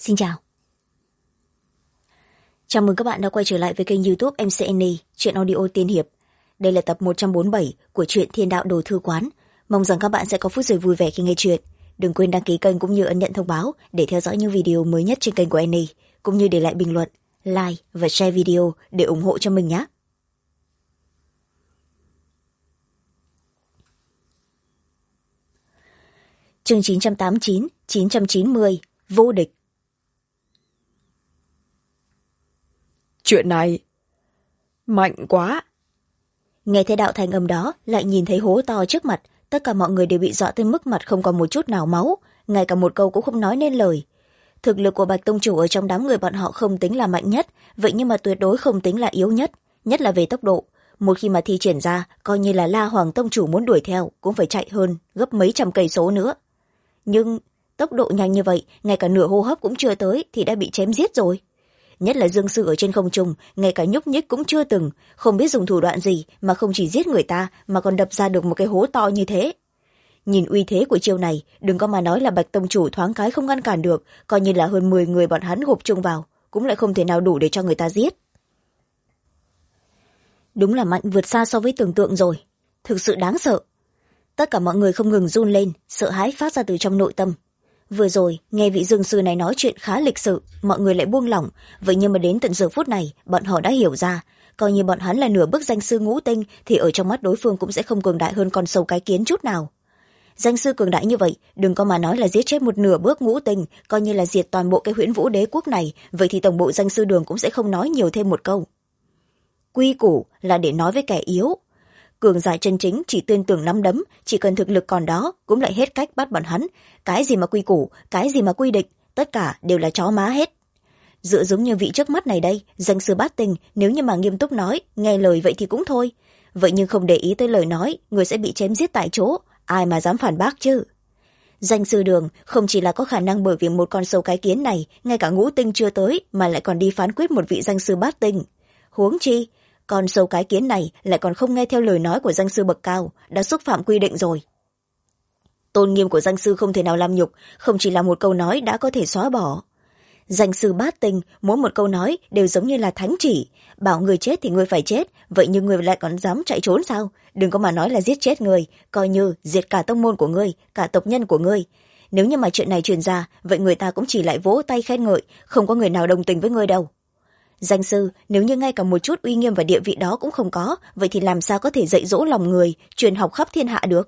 Xin chào. Chào mừng các bạn đã quay trở lại với kênh YouTube MCN Truyện Audio Tiên Hiệp. Đây là tập 147 của truyện Thiên Đạo Đồ Thư Quán. Mong rằng các bạn sẽ có phút giây vui vẻ khi nghe truyện. Đừng quên đăng ký kênh cũng như ấn nhận thông báo để theo dõi những video mới nhất trên kênh của Annie, cũng như để lại bình luận, like và share video để ủng hộ cho mình nhé. Chương 989, 990, Vô địch. Chuyện này mạnh quá. Nghe thấy đạo thành âm đó, lại nhìn thấy hố to trước mặt, tất cả mọi người đều bị dọa tới mức mặt không còn một chút nào máu, ngay cả một câu cũng không nói nên lời. Thực lực của Bạch Tông Chủ ở trong đám người bọn họ không tính là mạnh nhất, vậy nhưng mà tuyệt đối không tính là yếu nhất, nhất là về tốc độ. Một khi mà thi triển ra, coi như là La Hoàng Tông Chủ muốn đuổi theo cũng phải chạy hơn gấp mấy trăm cây số nữa. Nhưng tốc độ nhanh như vậy, ngay cả nửa hô hấp cũng chưa tới thì đã bị chém giết rồi. Nhất là Dương Sư ở trên không trung, ngay cả nhúc nhích cũng chưa từng, không biết dùng thủ đoạn gì mà không chỉ giết người ta mà còn đập ra được một cái hố to như thế. Nhìn uy thế của chiêu này, đừng có mà nói là Bạch Tông Chủ thoáng cái không ngăn cản được, coi như là hơn 10 người bọn hắn gộp chung vào cũng lại không thể nào đủ để cho người ta giết. Đúng là mạnh vượt xa so với tưởng tượng rồi, thực sự đáng sợ. Tất cả mọi người không ngừng run lên, sợ hãi phát ra từ trong nội tâm. Vừa rồi nghe vị Dương Sư này nói chuyện khá lịch sự, mọi người lại buông lỏng, vậy nhưng mà đến tận giờ phút này bọn họ đã hiểu ra, coi như bọn hắn là nửa bước danh sư ngũ tinh thì ở trong mắt đối phương cũng sẽ không cường đại hơn con sâu cái kiến chút nào. Danh sư cường đại như vậy, đừng có mà nói là giết chết một nửa bước ngũ tinh, coi như là diệt toàn bộ cái Huyễn Vũ Đế quốc này, vậy thì tổng bộ danh sư đường cũng sẽ không nói nhiều thêm một câu. Quy củ là để nói với kẻ yếu, cường giả chân chính chỉ tin tưởng nắm đấm, chỉ cần thực lực còn đó cũng lại hết cách bắt bọn hắn. Cái gì mà quy củ, cái gì mà quy định, tất cả đều là chó má hết. Dựa giống như vị trước mắt này đây, danh sư bát tinh, nếu như mà nghiêm túc nói nghe lời vậy thì cũng thôi, vậy nhưng không để ý tới lời nói, người sẽ bị chém giết tại chỗ, ai mà dám phản bác chứ. Danh sư đường không chỉ là có khả năng bởi vì một con sâu cái kiến này ngay cả ngũ tinh chưa tới mà lại còn đi phán quyết một vị danh sư bát tinh. Huống chi con sâu cái kiến này lại còn không nghe theo lời nói của danh sư bậc cao, đã xúc phạm quy định rồi. Tôn nghiêm của danh sư không thể nào làm nhục, không chỉ là một câu nói đã có thể xóa bỏ. Danh sư bát tinh, mỗi một câu nói đều giống như là thánh chỉ, bảo người chết thì người phải chết, vậy nhưng người lại còn dám chạy trốn sao? Đừng có mà nói là giết chết người, coi như diệt cả tông môn của ngươi, cả tộc nhân của ngươi. Nếu như mà chuyện này truyền ra, vậy người ta cũng chỉ lại vỗ tay khen ngợi, không có người nào đồng tình với ngươi đâu. Danh sư, nếu như ngay cả một chút uy nghiêm và địa vị đó cũng không có, vậy thì làm sao có thể dạy dỗ lòng người, truyền học khắp thiên hạ được?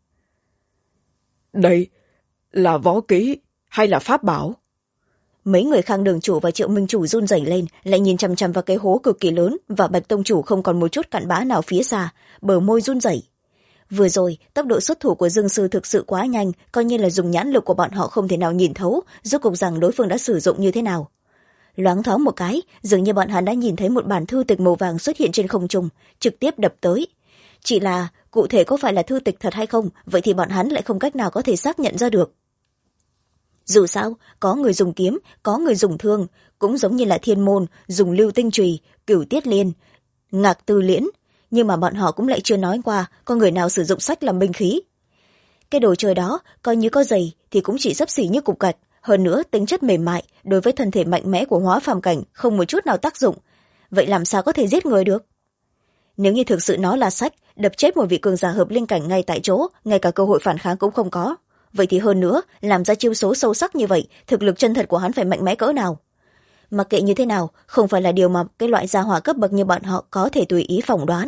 Đây là võ kỹ hay là pháp bảo? Mấy người Khang Đường Chủ và Triệu Minh Chủ run rẩy lên, lại nhìn chằm chằm vào cái hố cực kỳ lớn và Bạch Tông Chủ không còn một chút cặn bã nào phía xa, bờ môi run rẩy. Vừa rồi tốc độ xuất thủ của Dương Sư thực sự quá nhanh, coi như là dùng nhãn lực của bọn họ không thể nào nhìn thấu rốt cuộc rằng đối phương đã sử dụng như thế nào. Loáng thoáng một cái, dường như bọn hắn đã nhìn thấy một bản thư tịch màu vàng xuất hiện trên không trung, trực tiếp đập tới. Chỉ là cụ thể có phải là thư tịch thật hay không, vậy thì bọn hắn lại không cách nào có thể xác nhận ra được. Dù sao, có người dùng kiếm, có người dùng thương, cũng giống như là Thiên Môn dùng lưu tinh chùy, Cửu Tiết Liên, Ngạc Tư Liễn, nhưng mà bọn họ cũng lại chưa nói qua có người nào sử dụng sách làm binh khí. Cái đồ chơi đó coi như có giày thì cũng chỉ xấp xỉ như cục gạch, hơn nữa tính chất mềm mại đối với thân thể mạnh mẽ của hóa phàm cảnh không một chút nào tác dụng, vậy làm sao có thể giết người được? Nếu như thực sự nó là sách, đập chết một vị cường giả hợp linh cảnh ngay tại chỗ, ngay cả cơ hội phản kháng cũng không có, vậy thì hơn nữa làm ra chiêu số sâu sắc như vậy, thực lực chân thật của hắn phải mạnh mẽ cỡ nào? Mặc kệ như thế nào, không phải là điều mà cái loại gia hỏa cấp bậc như bọn họ có thể tùy ý phỏng đoán.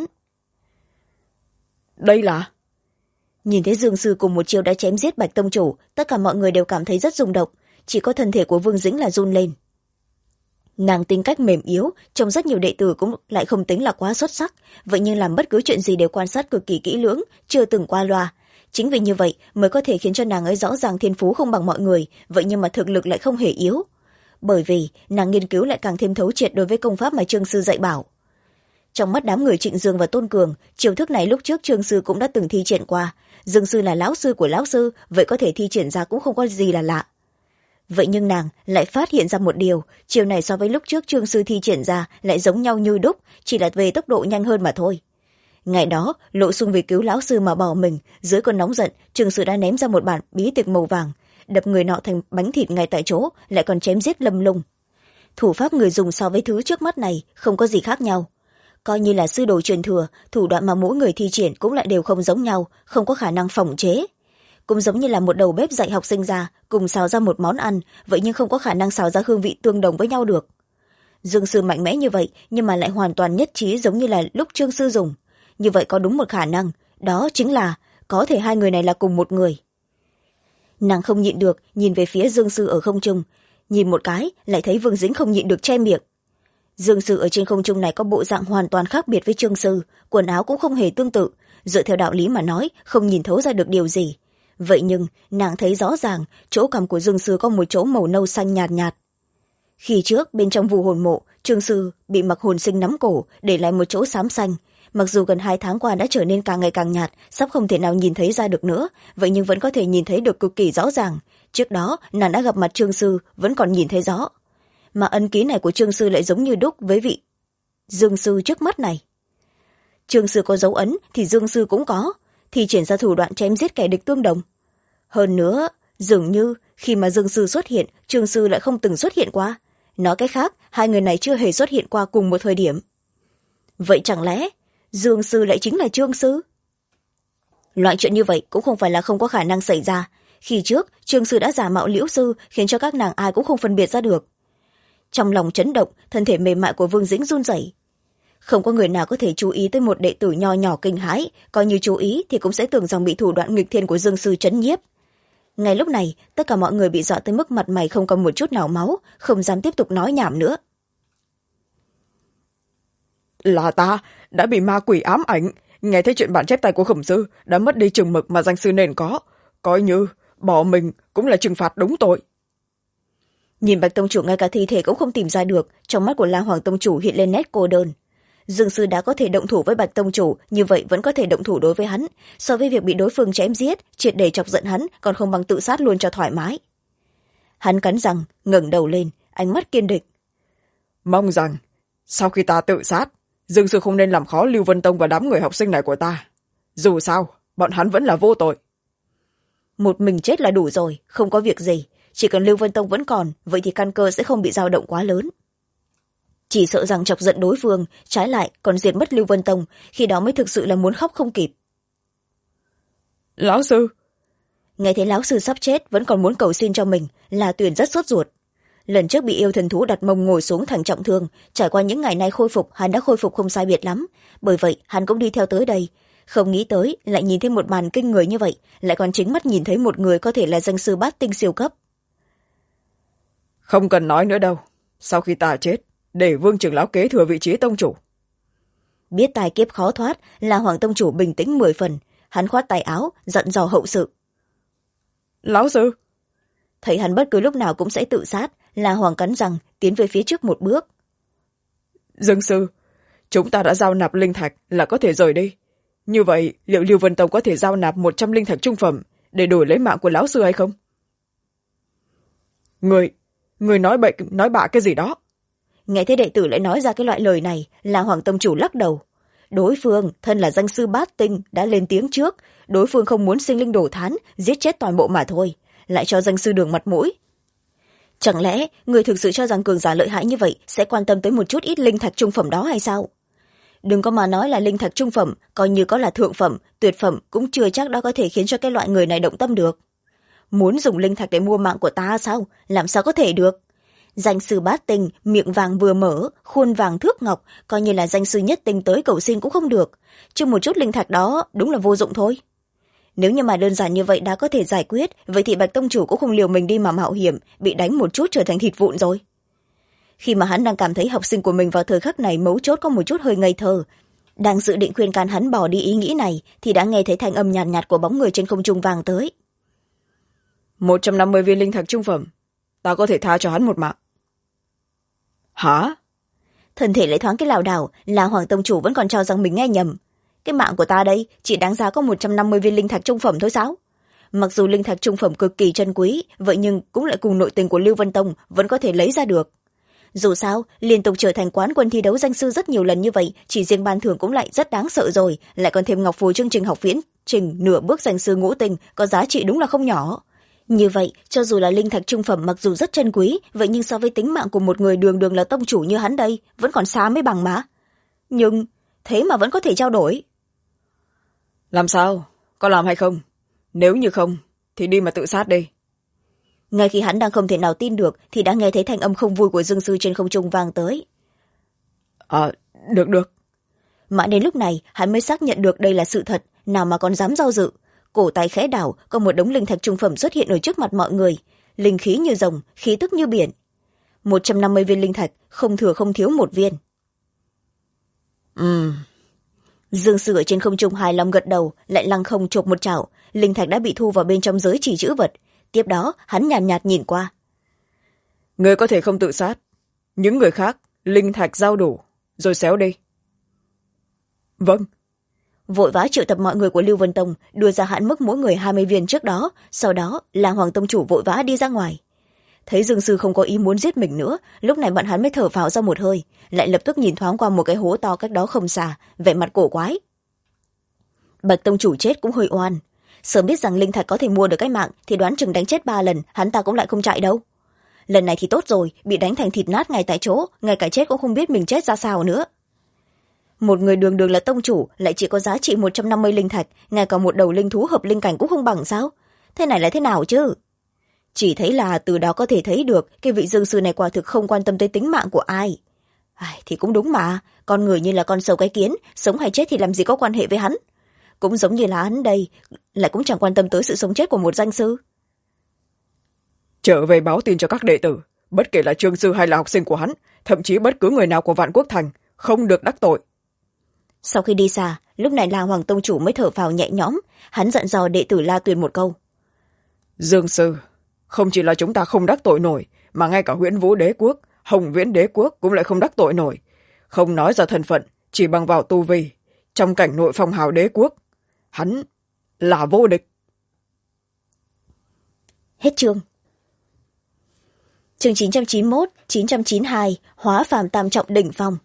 Đây là... Nhìn thấy Dương Sư cùng một chiêu đã chém giết Bạch Tông Chủ, tất cả mọi người đều cảm thấy rất rung động, chỉ có thân thể của Vương Dĩnh là run lên. Nàng tính cách mềm yếu, trong rất nhiều đệ tử cũng lại không tính là quá xuất sắc, vậy nhưng làm bất cứ chuyện gì đều quan sát cực kỳ kỹ lưỡng, chưa từng qua loa. Chính vì như vậy mới có thể khiến cho nàng ấy rõ ràng thiên phú không bằng mọi người, vậy nhưng mà thực lực lại không hề yếu. Bởi vì nàng nghiên cứu lại càng thêm thấu triệt đối với công pháp mà Trương Sư dạy bảo. Trong mắt đám người Trịnh Dương và Tôn Cường, chiêu thức này lúc trước Trương Sư cũng đã từng thi triển qua. Dương Sư là lão sư của lão sư, vậy có thể thi triển ra cũng không có gì là lạ. Vậy nhưng nàng lại phát hiện ra một điều, chiêu này so với lúc trước Trương Sư thi triển ra lại giống nhau như đúc, chỉ là về tốc độ nhanh hơn mà thôi. Ngày đó, Lộ Xung vì cứu lão sư mà bỏ mình, dưới cơn nóng giận, Trương Sư đã ném ra một bản bí tịch màu vàng. đập người nọ thành bánh thịt ngay tại chỗ, lại còn chém giết lâm lung. Thủ pháp người dùng so với thứ trước mắt này không có gì khác nhau. Coi như là sư đồ truyền thừa, thủ đoạn mà mỗi người thi triển cũng lại đều không giống nhau, không có khả năng phỏng chế. Cũng giống như là một đầu bếp dạy học sinh ra cùng xào ra một món ăn, vậy nhưng không có khả năng xào ra hương vị tương đồng với nhau được. Dương sư mạnh mẽ như vậy nhưng mà lại hoàn toàn nhất trí giống như là lúc Trương sư dùng. Như vậy có đúng một khả năng, đó chính là có thể hai người này là cùng một người. Nàng không nhịn được nhìn về phía Dương sư ở không trung, nhìn một cái lại thấy Vương Dĩnh không nhịn được che miệng. Dương sư ở trên không trung này có bộ dạng hoàn toàn khác biệt với Trương sư, quần áo cũng không hề tương tự, dựa theo đạo lý mà nói không nhìn thấu ra được điều gì. Vậy nhưng nàng thấy rõ ràng chỗ cằm của Dương sư có một chỗ màu nâu xanh nhạt nhạt. Khi trước bên trong vu hồn mộ, Trương sư bị Mặc Hồn Sinh nắm cổ để lại một chỗ xám xanh, mặc dù gần 2 tháng qua đã trở nên càng ngày càng nhạt, sắp không thể nào nhìn thấy ra được nữa, vậy nhưng vẫn có thể nhìn thấy được cực kỳ rõ ràng. Trước đó nàng đã gặp mặt Trương sư vẫn còn nhìn thấy rõ, mà ấn ký này của Trương sư lại giống như đúc với vị Dương sư trước mắt này. Trương sư có dấu ấn thì Dương sư cũng có, thì triển ra thủ đoạn chém giết kẻ địch tương đồng. Hơn nữa dường như khi mà Dương sư xuất hiện, Trương sư lại không từng xuất hiện qua. Nói cách khác, hai người này chưa hề xuất hiện qua cùng một thời điểm. Vậy chẳng lẽ Dương sư lại chính là Trương sư? Loại chuyện như vậy cũng không phải là không có khả năng xảy ra. Khi trước Trương sư đã giả mạo Liễu sư, khiến cho các nàng ai cũng không phân biệt ra được. Trong lòng chấn động, thân thể mềm mại của Vương Dĩnh run rẩy. Không có người nào có thể chú ý tới một đệ tử nho nhỏ kinh hãi, coi như chú ý thì cũng sẽ tưởng rằng bị thủ đoạn nghịch thiên của Dương sư trấn nhiếp. Ngay lúc này tất cả mọi người bị dọa tới mức mặt mày không còn một chút nào máu, không dám tiếp tục nói nhảm nữa. Là ta đã bị ma quỷ ám ảnh, nghe thấy chuyện bản chép tay của Khổng sư đã mất đi chừng mực mà danh sư nên có, coi như bỏ mình cũng là trừng phạt đúng tội. Nhìn Bạch tông chủ ngay cả thi thể cũng không tìm ra được, trong mắt của La Hoàng tông chủ hiện lên nét cô đơn. Dương sư đã có thể động thủ với Bạch tông chủ, như vậy vẫn có thể động thủ đối với hắn, so với việc bị đối phương chém giết triệt để chọc giận hắn còn không bằng tự sát luôn cho thoải mái. Hắn cắn răng ngẩng đầu lên, ánh mắt kiên định. Mong rằng sau khi ta tự sát, Dương sư không nên làm khó Lưu Vân Tông và đám người học sinh này của ta. Dù sao bọn hắn vẫn là vô tội. Một mình chết là đủ rồi, không có việc gì. Chỉ cần Lưu Vân Tông vẫn còn, vậy thì căn cơ sẽ không bị dao động quá lớn. Chỉ sợ rằng chọc giận đối phương, trái lại còn diệt mất Lưu Vân Tông, khi đó mới thực sự là muốn khóc không kịp. Lão sư! Nghe thấy lão sư sắp chết vẫn còn muốn cầu xin cho mình, là Tuyền rất sốt ruột. Lần trước bị yêu thần thú đặt mông ngồi xuống thành trọng thương, trải qua những ngày nay khôi phục, hắn đã khôi phục không sai biệt lắm. Bởi vậy hắn cũng đi theo tới đây. Không nghĩ tới lại nhìn thấy một màn kinh người như vậy, lại còn chính mắt nhìn thấy một người có thể là danh sư bát tinh siêu cấp. Không cần nói nữa đâu, sau khi ta chết, để Vương trưởng lão kế thừa vị trí tông chủ. Biết tai kiếp khó thoát, là Hoàng tông chủ bình tĩnh 10 phần, hắn khoát tay áo dặn dò hậu sự. Lão sư! Thấy hắn bất cứ lúc nào cũng sẽ tự sát, là Hoàng cắn răng tiến về phía trước một bước. Dương sư, chúng ta đã giao nạp linh thạch là có thể rời đi. Như vậy liệu Lưu Vân Tông có thể giao nạp 100 linh thạch trung phẩm để đổi lấy mạng của lão sư hay không? Người nói bậy nói bạ cái gì đó? Nghe thấy đệ tử lại nói ra cái loại lời này, là Hoàng tông chủ lắc đầu. Đối phương thân là danh sư bát tinh đã lên tiếng trước, đối phương không muốn sinh linh đổ thán giết chết toàn bộ mà thôi, lại cho danh sư đường mặt mũi. Chẳng lẽ người thực sự cho rằng cường giả lợi hại như vậy sẽ quan tâm tới một chút ít linh thạch trung phẩm đó hay sao? Đừng có mà nói là linh thạch trung phẩm, coi như có là thượng phẩm tuyệt phẩm cũng chưa chắc đã có thể khiến cho cái loại người này động tâm được. Muốn dùng linh thạch để mua mạng của ta sao? Làm sao có thể được? Danh sư bát tinh, miệng vàng vừa mở, khuôn vàng thước ngọc, coi như là danh sư nhất tinh tới cầu xin cũng không được. Chứ một chút linh thạch đó đúng là vô dụng thôi. Nếu như mà đơn giản như vậy đã có thể giải quyết, vậy thì Bạch tông chủ cũng không liều mình đi mà mạo hiểm, bị đánh một chút trở thành thịt vụn rồi. Khi mà hắn đang cảm thấy học sinh của mình vào thời khắc này mấu chốt có một chút hơi ngây thơ, đang dự định khuyên can hắn bỏ đi ý nghĩ này, thì đã nghe thấy thanh âm nhàn nhạt của bóng người trên không trung vàng tới. 150 viên linh thạch trung phẩm, ta có thể tha cho hắn một mạng. Hả? Thân thể lại thoáng cái lảo đảo, là Hoàng tông chủ vẫn còn cho rằng mình nghe nhầm. Cái mạng của ta đây chỉ đáng giá có 150 viên linh thạch trung phẩm thôi sao? Mặc dù linh thạch trung phẩm cực kỳ chân quý, vậy nhưng cũng lại cùng nội tình của Lưu Vân Tông vẫn có thể lấy ra được. Dù sao liên tục trở thành quán quân thi đấu danh sư rất nhiều lần như vậy, chỉ riêng ban thưởng cũng lại rất đáng sợ rồi, lại còn thêm ngọc phù chương trình học viễn trình nửa bước danh sư ngũ tinh, có giá trị đúng là không nhỏ. Như vậy cho dù là linh thạch trung phẩm mặc dù rất chân quý, vậy nhưng so với tính mạng của một người đường đường là tông chủ như hắn đây vẫn còn xa mới bằng mà. Nhưng thế mà vẫn có thể trao đổi. Làm sao, có làm hay không? Nếu như không thì đi mà tự sát đi. Ngay khi hắn đang không thể nào tin được thì đã nghe thấy thanh âm không vui của dương sư trên không trung vang tới. Được. Mãi đến lúc này hắn mới xác nhận được đây là sự thật, nào mà còn dám do dự. Cổ tay khẽ đảo, có một đống linh thạch trung phẩm xuất hiện ở trước mặt mọi người, linh khí như rồng, khí tức như biển. 150 viên linh thạch, không thừa không thiếu một viên. Dương sư ở trên không trung hài lòng gật đầu, lại lăng không chộp một chảo, linh thạch đã bị thu vào bên trong giới chỉ chữ vật. Tiếp đó hắn nhàn nhạt nhìn qua. Người có thể không tự sát, những người khác linh thạch giao đủ rồi xéo đi. Vâng. Vội vã triệu tập mọi người của Lưu Vân Tông, đưa ra hạn mức mỗi người 20 viên trước đó, sau đó là Hoàng Tông chủ vội vã đi ra ngoài. Thấy Dương sư không có ý muốn giết mình nữa, lúc này bọn hắn mới thở phào ra một hơi, lại lập tức nhìn thoáng qua một cái hố to cách đó không xa, vẻ mặt cổ quái. Bạch Tông chủ chết cũng hơi oan, sớm biết rằng linh thạch có thể mua được cái mạng thì đoán chừng đánh chết 3 lần hắn ta cũng lại không chạy đâu. Lần này thì tốt rồi, bị đánh thành thịt nát ngay tại chỗ, ngay cả chết cũng không biết mình chết ra sao nữa. Một người đường đường là tông chủ lại chỉ có giá trị 150 linh thạch, ngay cả một đầu linh thú hợp linh cảnh cũng không bằng sao? Thế này là thế nào chứ? Chỉ thấy là từ đó có thể thấy được cái vị dương sư này quả thực không quan tâm tới tính mạng của ai. Thì cũng đúng mà, con người như là con sâu cái kiến, sống hay chết thì làm gì có quan hệ với hắn. Cũng giống như là hắn đây, lại cũng chẳng quan tâm tới sự sống chết của một danh sư. Trở về báo tin cho các đệ tử, bất kể là trương sư hay là học sinh của hắn, thậm chí bất cứ người nào của Vạn Quốc Thành, không được đắc tội. Sau khi đi xa, lúc này La Hoàng Tông chủ mới thở phào nhẹ nhõm, hắn dặn dò đệ tử La Tuyền một câu. Dương sư, không chỉ là chúng ta không đắc tội nổi, mà ngay cả Huyễn Vũ đế quốc, Hồng Viễn đế quốc cũng lại không đắc tội nổi. Không nói ra thân phận, chỉ bằng vào tu vi, trong cảnh nội phong hào đế quốc, hắn là vô địch. Hết chương. Chương 991, 992, hóa phàm tam trọng đỉnh phong.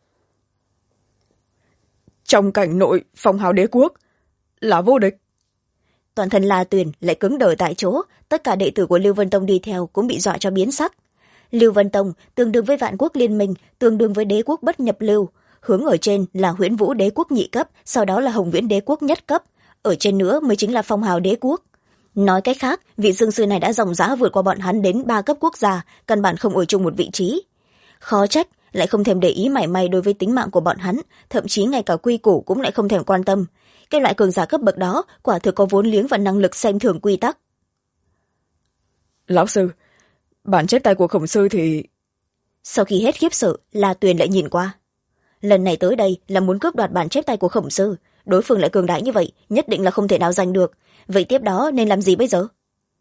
Trong cảnh nội phong hào đế quốc là vô địch. Toàn thân La Tuyền lại cứng đờ tại chỗ, tất cả đệ tử của Lưu Vân Tông đi theo cũng bị dọa cho biến sắc. Lưu Vân Tông tương đương với Vạn Quốc liên minh, tương đương với đế quốc bất nhập lưu, hướng ở trên là Huyễn Vũ đế quốc nhị cấp, sau đó là Hồng Viễn đế quốc nhất cấp, ở trên nữa mới chính là phong hào đế quốc. Nói cách khác, vị dương sư này đã ròng rã vượt qua bọn hắn đến 3 cấp quốc gia, căn bản không ở chung một vị trí. Khó trách lại không thèm để ý mảy may đối với tính mạng của bọn hắn, thậm chí ngay cả quy củ cũng lại không thèm quan tâm. Cái loại cường giả cấp bậc đó quả thực có vốn liếng và năng lực xem thường quy tắc. Lão sư, bản chép tay của Khổng sư thì... Sau khi hết khiếp sợ, La Tuyền lại nhìn qua. Lần này tới đây là muốn cướp đoạt bản chép tay của Khổng sư, đối phương lại cường đại như vậy, nhất định là không thể nào giành được. Vậy tiếp đó nên làm gì bây giờ?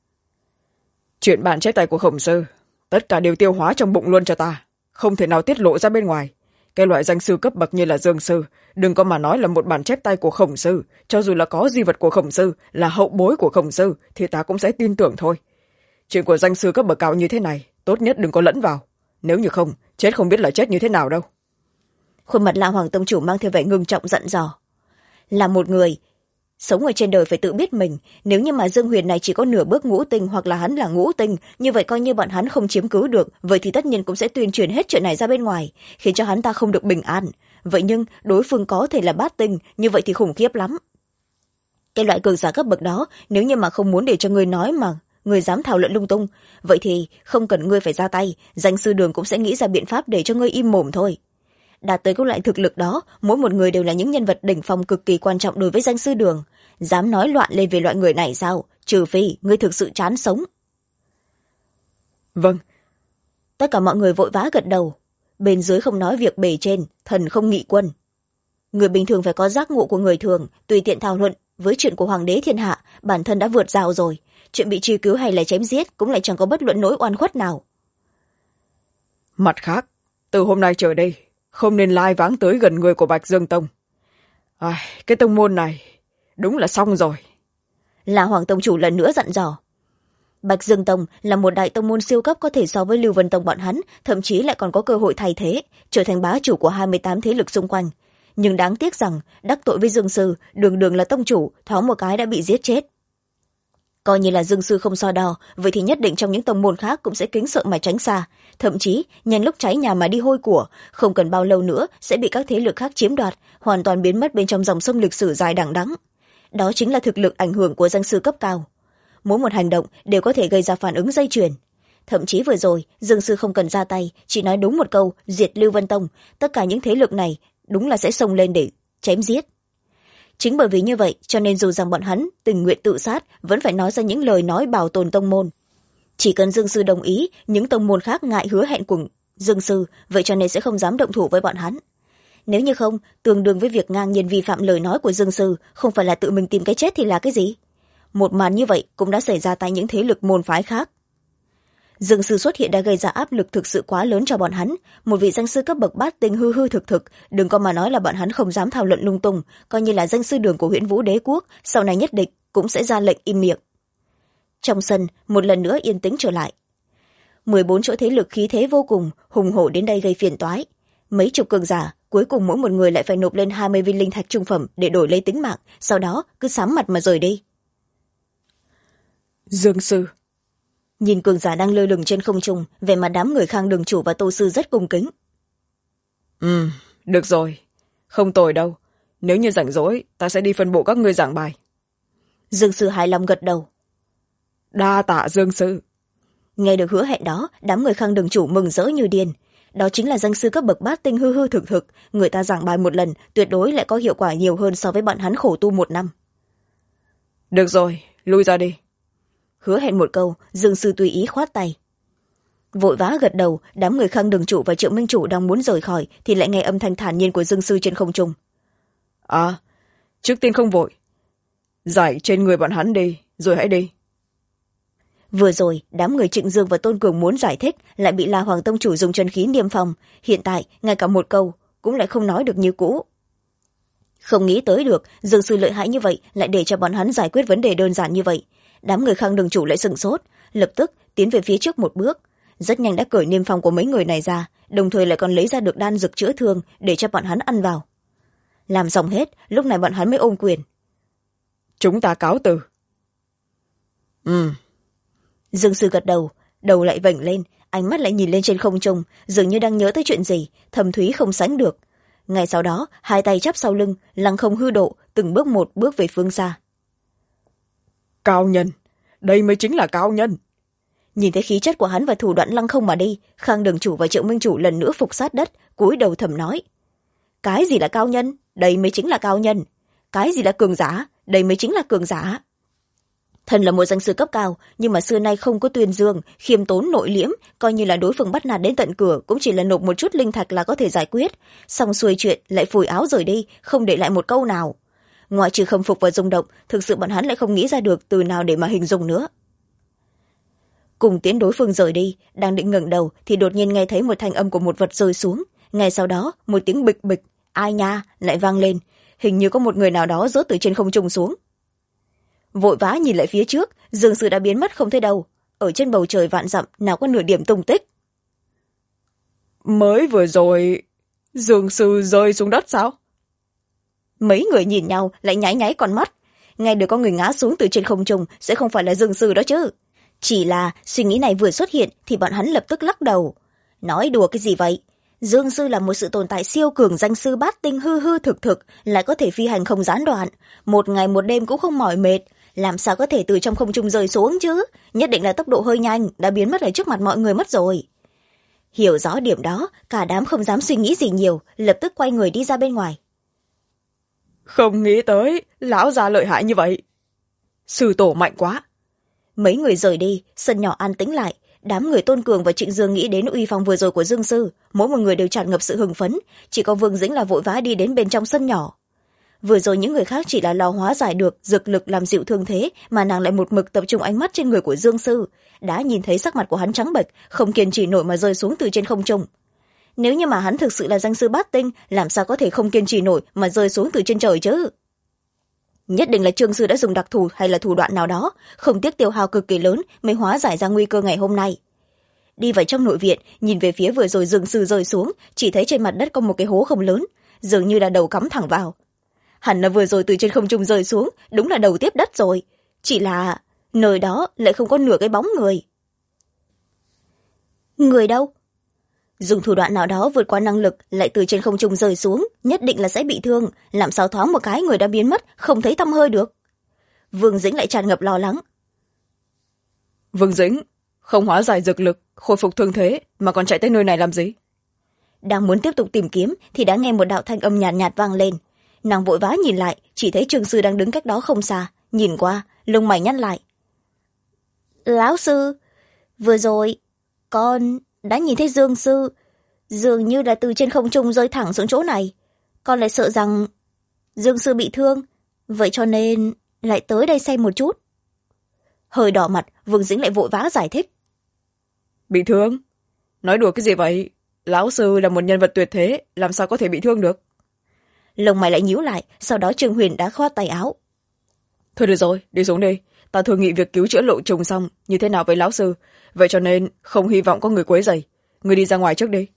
Chuyện bản chép tay của Khổng sư, tất cả đều tiêu hóa trong bụng luôn cho ta, không thể nào tiết lộ ra bên ngoài. Cái loại danh sư cấp bậc như là Dương sư, đừng có mà nói là một bản chép tay của Khổng sư, cho dù là có di vật của Khổng sư, là hậu bối của Khổng sư, thì ta cũng sẽ tin tưởng thôi. Chuyện của danh sư cấp bậc cao như thế này, tốt nhất đừng có lẫn vào. Nếu như không, chết không biết là chết như thế nào đâu. Khuôn mặt La Hoàng Tông chủ mang theo vẻ ngưng trọng dặn dò. Là một người sống ở trên đời phải tự biết mình, nếu như mà Dương Huyền này chỉ có nửa bước ngũ tinh hoặc là hắn là ngũ tinh, như vậy coi như bọn hắn không chiếm cứ được, vậy thì tất nhiên cũng sẽ tuyên truyền hết chuyện này ra bên ngoài, khiến cho hắn ta không được bình an. Vậy nhưng đối phương có thể là bát tinh, như vậy thì khủng khiếp lắm. Cái loại cường giả cấp bậc đó, nếu như mà không muốn để cho người nói mà người dám thảo luận lung tung, vậy thì không cần ngươi phải ra tay, danh sư Đường cũng sẽ nghĩ ra biện pháp để cho ngươi im mồm thôi. Đạt tới các loại thực lực đó, mỗi một người đều là những nhân vật đỉnh phong cực kỳ quan trọng đối với danh sư Đường. Dám nói loạn lên về loại người này sao? Trừ phi ngươi thực sự chán sống. Vâng. Tất cả mọi người vội vã gật đầu. Bên dưới không nói việc bề trên, thần không nghị quân. Người bình thường phải có giác ngộ của người thường, tùy tiện thảo luận. Với chuyện của hoàng đế thiên hạ, bản thân đã vượt rào rồi. Chuyện bị truy cứu hay là chém giết cũng lại chẳng có bất luận nỗi oan khuất nào. Mặt khác, từ hôm nay trở đây, không nên lai vãng tới gần người của Bạch Dương Tông. Cái tông môn này đúng là xong rồi. Là Hoàng Tông chủ lần nữa dặn dò. Bạch Dương Tông là một đại tông môn siêu cấp có thể so với Lưu Vân Tông bọn hắn, thậm chí lại còn có cơ hội thay thế, trở thành bá chủ của 28 thế lực xung quanh. Nhưng đáng tiếc rằng, đắc tội với Dương Sư, đường đường là tông chủ, thoáng một cái đã bị giết chết. coi như là dương sư không so đo, vậy thì nhất định trong những tông môn khác cũng sẽ kính sợ mà tránh xa, thậm chí nhân lúc cháy nhà mà đi hôi của, không cần bao lâu nữa sẽ bị các thế lực khác chiếm đoạt, hoàn toàn biến mất bên trong dòng sông lịch sử dài đằng đẵng. Đó chính là thực lực ảnh hưởng của danh sư cấp cao. Mỗi một hành động đều có thể gây ra phản ứng dây chuyền. Thậm chí vừa rồi dương sư không cần ra tay, chỉ nói đúng một câu diệt Lưu Vân Tông, tất cả những thế lực này đúng là sẽ xông lên để chém giết. Chính bởi vì như vậy cho nên dù rằng bọn hắn tình nguyện tự sát vẫn phải nói ra những lời nói bảo tồn tông môn. Chỉ cần dương sư đồng ý, những tông môn khác ngại hứa hẹn cùng dương sư, vậy cho nên sẽ không dám động thủ với bọn hắn. Nếu như không, tương đương với việc ngang nhiên vi phạm lời nói của dương sư, không phải là tự mình tìm cái chết thì là cái gì. Một màn như vậy cũng đã xảy ra tại những thế lực môn phái khác. Dương sư xuất hiện đã gây ra áp lực thực sự quá lớn cho bọn hắn. Một vị danh sư cấp bậc bát tinh hư hư thực thực, đừng có mà nói là bọn hắn không dám thảo luận lung tung, coi như là danh sư đường của Huyễn Vũ Đế quốc, sau này nhất định cũng sẽ ra lệnh im miệng. Trong sân một lần nữa yên tĩnh trở lại. 14 chỗ thế lực khí thế vô cùng hùng hổ đến đây gây phiền toái. Mấy chục cường giả, cuối cùng mỗi một người lại phải nộp lên 20 viên linh thạch trung phẩm để đổi lấy tính mạng, sau đó cứ sám mặt mà rời đi. Dương sư. Nhìn cường giả đang lơ lửng trên không trung, vẻ mặt đám người Khang đường chủ và Tô sư rất cung kính. Được rồi, không tồi đâu. Nếu như rảnh rỗi ta sẽ đi phân bộ các ngươi giảng bài. Dương sư hài lòng gật đầu. Đa tạ Dương sư. Nghe được hứa hẹn đó, đám người Khang đường chủ mừng rỡ như điên. Đó chính là danh sư cấp bậc bát tinh hư hư thực thực, người ta giảng bài một lần tuyệt đối lại có hiệu quả nhiều hơn so với bọn hắn khổ tu một năm. Được rồi, lui ra đi. Hứa hẹn một câu, Dương sư tùy ý khoát tay. Vội vã gật đầu, đám người Khang đường chủ và Triệu Minh chủ đang muốn rời khỏi thì lại nghe âm thanh thản nhiên của Dương sư trên không trung. Trước tiên không vội, giải trên người bọn hắn đi rồi hãy đi. Vừa rồi đám người Trịnh Dương và Tôn Cường muốn giải thích, lại bị La Hoàng tông chủ dùng chân khí niêm phong, hiện tại ngay cả một câu cũng lại không nói được như cũ. Không nghĩ tới được Dương sư lợi hại như vậy, lại để cho bọn hắn giải quyết vấn đề đơn giản như vậy. Đám người Khang đường chủ lại sửng sốt, lập tức tiến về phía trước một bước, rất nhanh đã cởi niêm phong của mấy người này ra, đồng thời lại còn lấy ra được đan dược chữa thương để cho bọn hắn ăn vào. Làm xong hết, lúc này bọn hắn mới ôm quyền. Chúng ta cáo từ. Dương sư gật đầu, đầu lại vểnh lên, ánh mắt lại nhìn lên trên không trung, dường như đang nhớ tới chuyện gì thầm thúy không sánh được. Ngay sau đó hai tay chắp sau lưng, lăng không hư độ, từng bước một bước về phương xa. Cao nhân, đây mới chính là cao nhân. Nhìn thấy khí chất của hắn và thủ đoạn lăng không mà đi, Khang đường chủ và Triệu Minh chủ lần nữa phục sát đất, cúi đầu thầm nói. Cái gì là cao nhân? Đây mới chính là cao nhân. Cái gì là cường giả? Đây mới chính là cường giả. Thần là một danh sư cấp cao, nhưng mà xưa nay không có tuyên dương, khiêm tốn nội liễm, coi như là đối phương bắt nạt đến tận cửa cũng chỉ là nộp một chút linh thạch là có thể giải quyết. Xong xuôi chuyện lại phủi áo rời đi, không để lại một câu nào. Ngoại trừ khâm phục và rung động, thực sự bọn hắn lại không nghĩ ra được từ nào để mà hình dung nữa. Cùng tiến đối phương rời đi, đang định ngẩng đầu thì đột nhiên nghe thấy một thanh âm của một vật rơi xuống. Ngay sau đó một tiếng bịch bịch, ai nha, lại vang lên, hình như có một người nào đó rớt từ trên không trung xuống. Vội vã nhìn lại phía trước, Dương sư đã biến mất không thấy đâu, ở trên bầu trời vạn dặm nào có nửa điểm tung tích. Mới vừa rồi Dương sư rơi xuống đất sao? Mấy người nhìn nhau lại nháy nháy con mắt, nghe được có người ngã xuống từ trên không trung sẽ không phải là Dương sư đó chứ. Chỉ là suy nghĩ này vừa xuất hiện thì bọn hắn lập tức lắc đầu. Nói đùa cái gì vậy? Dương sư là một sự tồn tại siêu cường danh sư bát tinh hư hư thực thực, lại có thể phi hành không gián đoạn, một ngày một đêm cũng không mỏi mệt, làm sao có thể từ trong không trung rơi xuống chứ? Nhất định là tốc độ hơi nhanh, đã biến mất ở trước mặt mọi người mất rồi. Hiểu rõ điểm đó, cả đám không dám suy nghĩ gì nhiều, lập tức quay người đi ra bên ngoài. Không nghĩ tới lão già lợi hại như vậy, sư tổ mạnh quá. Mấy người rời đi, sân nhỏ an tĩnh lại. Đám người Tôn Cường và Trịnh Dương nghĩ đến uy phong vừa rồi của Dương sư, mỗi một người đều tràn ngập sự hưng phấn, chỉ có Vương Dĩnh là vội vã đi đến bên trong sân nhỏ. Vừa rồi những người khác chỉ là lo hóa giải được dược lực làm dịu thương thế, mà nàng lại một mực tập trung ánh mắt trên người của Dương sư. Đã nhìn thấy sắc mặt của hắn trắng bệch, không kiên trì nổi mà rơi xuống từ trên không trung. Nếu như mà hắn thực sự là danh sư bát tinh, làm sao có thể không kiên trì nổi mà rơi xuống từ trên trời chứ? Nhất định là Trương sư đã dùng đặc thù hay là thủ đoạn nào đó, không tiếc tiêu hao cực kỳ lớn mới hóa giải ra nguy cơ ngày hôm nay. Đi vào trong nội viện, nhìn về phía vừa rồi Dương sư rơi xuống, chỉ thấy trên mặt đất có một cái hố không lớn, dường như là đầu cắm thẳng vào. Hẳn là vừa rồi từ trên không trung rơi xuống, đúng là đầu tiếp đất rồi. Chỉ là nơi đó lại không có nửa cái bóng người. Người đâu? Dùng thủ đoạn nào đó vượt qua năng lực lại từ trên không trung rơi xuống, nhất định là sẽ bị thương, làm sao thoáng một cái người đã biến mất, không thấy tăm hơi được. Vương Dĩnh lại tràn ngập lo lắng. Vương Dĩnh, không hóa giải dược lực khôi phục thương thế mà còn chạy tới nơi này làm gì? Đang muốn tiếp tục tìm kiếm thì đã nghe một đạo thanh âm nhàn nhạt vang lên. Nàng vội vã nhìn lại, chỉ thấy Trương sư đang đứng cách đó không xa, nhìn qua lông mày nhăn lại. Lão sư, vừa rồi con đã nhìn thấy Dương sư dường như là từ trên không trung rơi thẳng xuống chỗ này. Con lại sợ rằng Dương sư bị thương, vậy cho nên lại tới đây xem một chút. Hơi đỏ mặt, Vương Dĩnh lại vội vã giải thích. Bị thương? Nói đùa cái gì vậy? Lão sư là một nhân vật tuyệt thế, làm sao có thể bị thương được? Lông mày lại nhíu lại, sau đó Trương Huyền đã khoát tay áo. Thôi được rồi, đi xuống đi. Ta thương nghị việc cứu chữa Lộ Trùng xong như thế nào với lão sư, vậy cho nên không hy vọng có người quấy rầy. Người đi ra ngoài trước đi.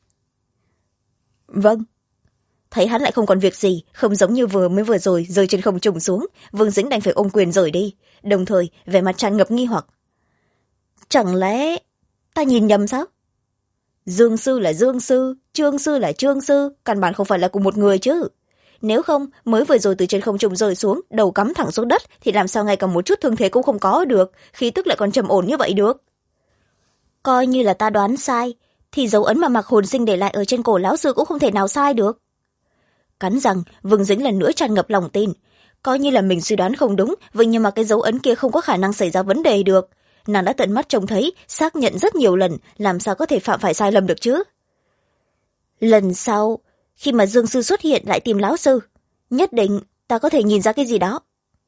Vâng. Thấy hắn lại không còn việc gì, không giống như vừa rồi rơi trên không trung xuống, Vương Dĩnh đành phải ôm quyền rời đi, đồng thời vẻ mặt tràn ngập nghi hoặc. Chẳng lẽ ta nhìn nhầm sao? Dương sư là Dương sư, Trương sư là Trương sư, căn bản không phải là cùng một người chứ. Nếu không, mới vừa rồi từ trên không trung rơi xuống, đầu cắm thẳng xuống đất, thì làm sao ngay cả một chút thương thế cũng không có được, khí tức lại còn trầm ổn như vậy được. Coi như là ta đoán sai, thì dấu ấn mà Mạc Hồn Sinh để lại ở trên cổ lão sư cũng không thể nào sai được. Cắn răng, Vương Dĩnh lần nữa tràn ngập lòng tin. Coi như là mình suy đoán không đúng, vậy nhưng mà cái dấu ấn kia không có khả năng xảy ra vấn đề được. Nàng đã tận mắt trông thấy, xác nhận rất nhiều lần, làm sao có thể phạm phải sai lầm được chứ? Lần sau, khi mà Dương sư xuất hiện lại tìm lão sư, nhất định ta có thể nhìn ra cái gì đó.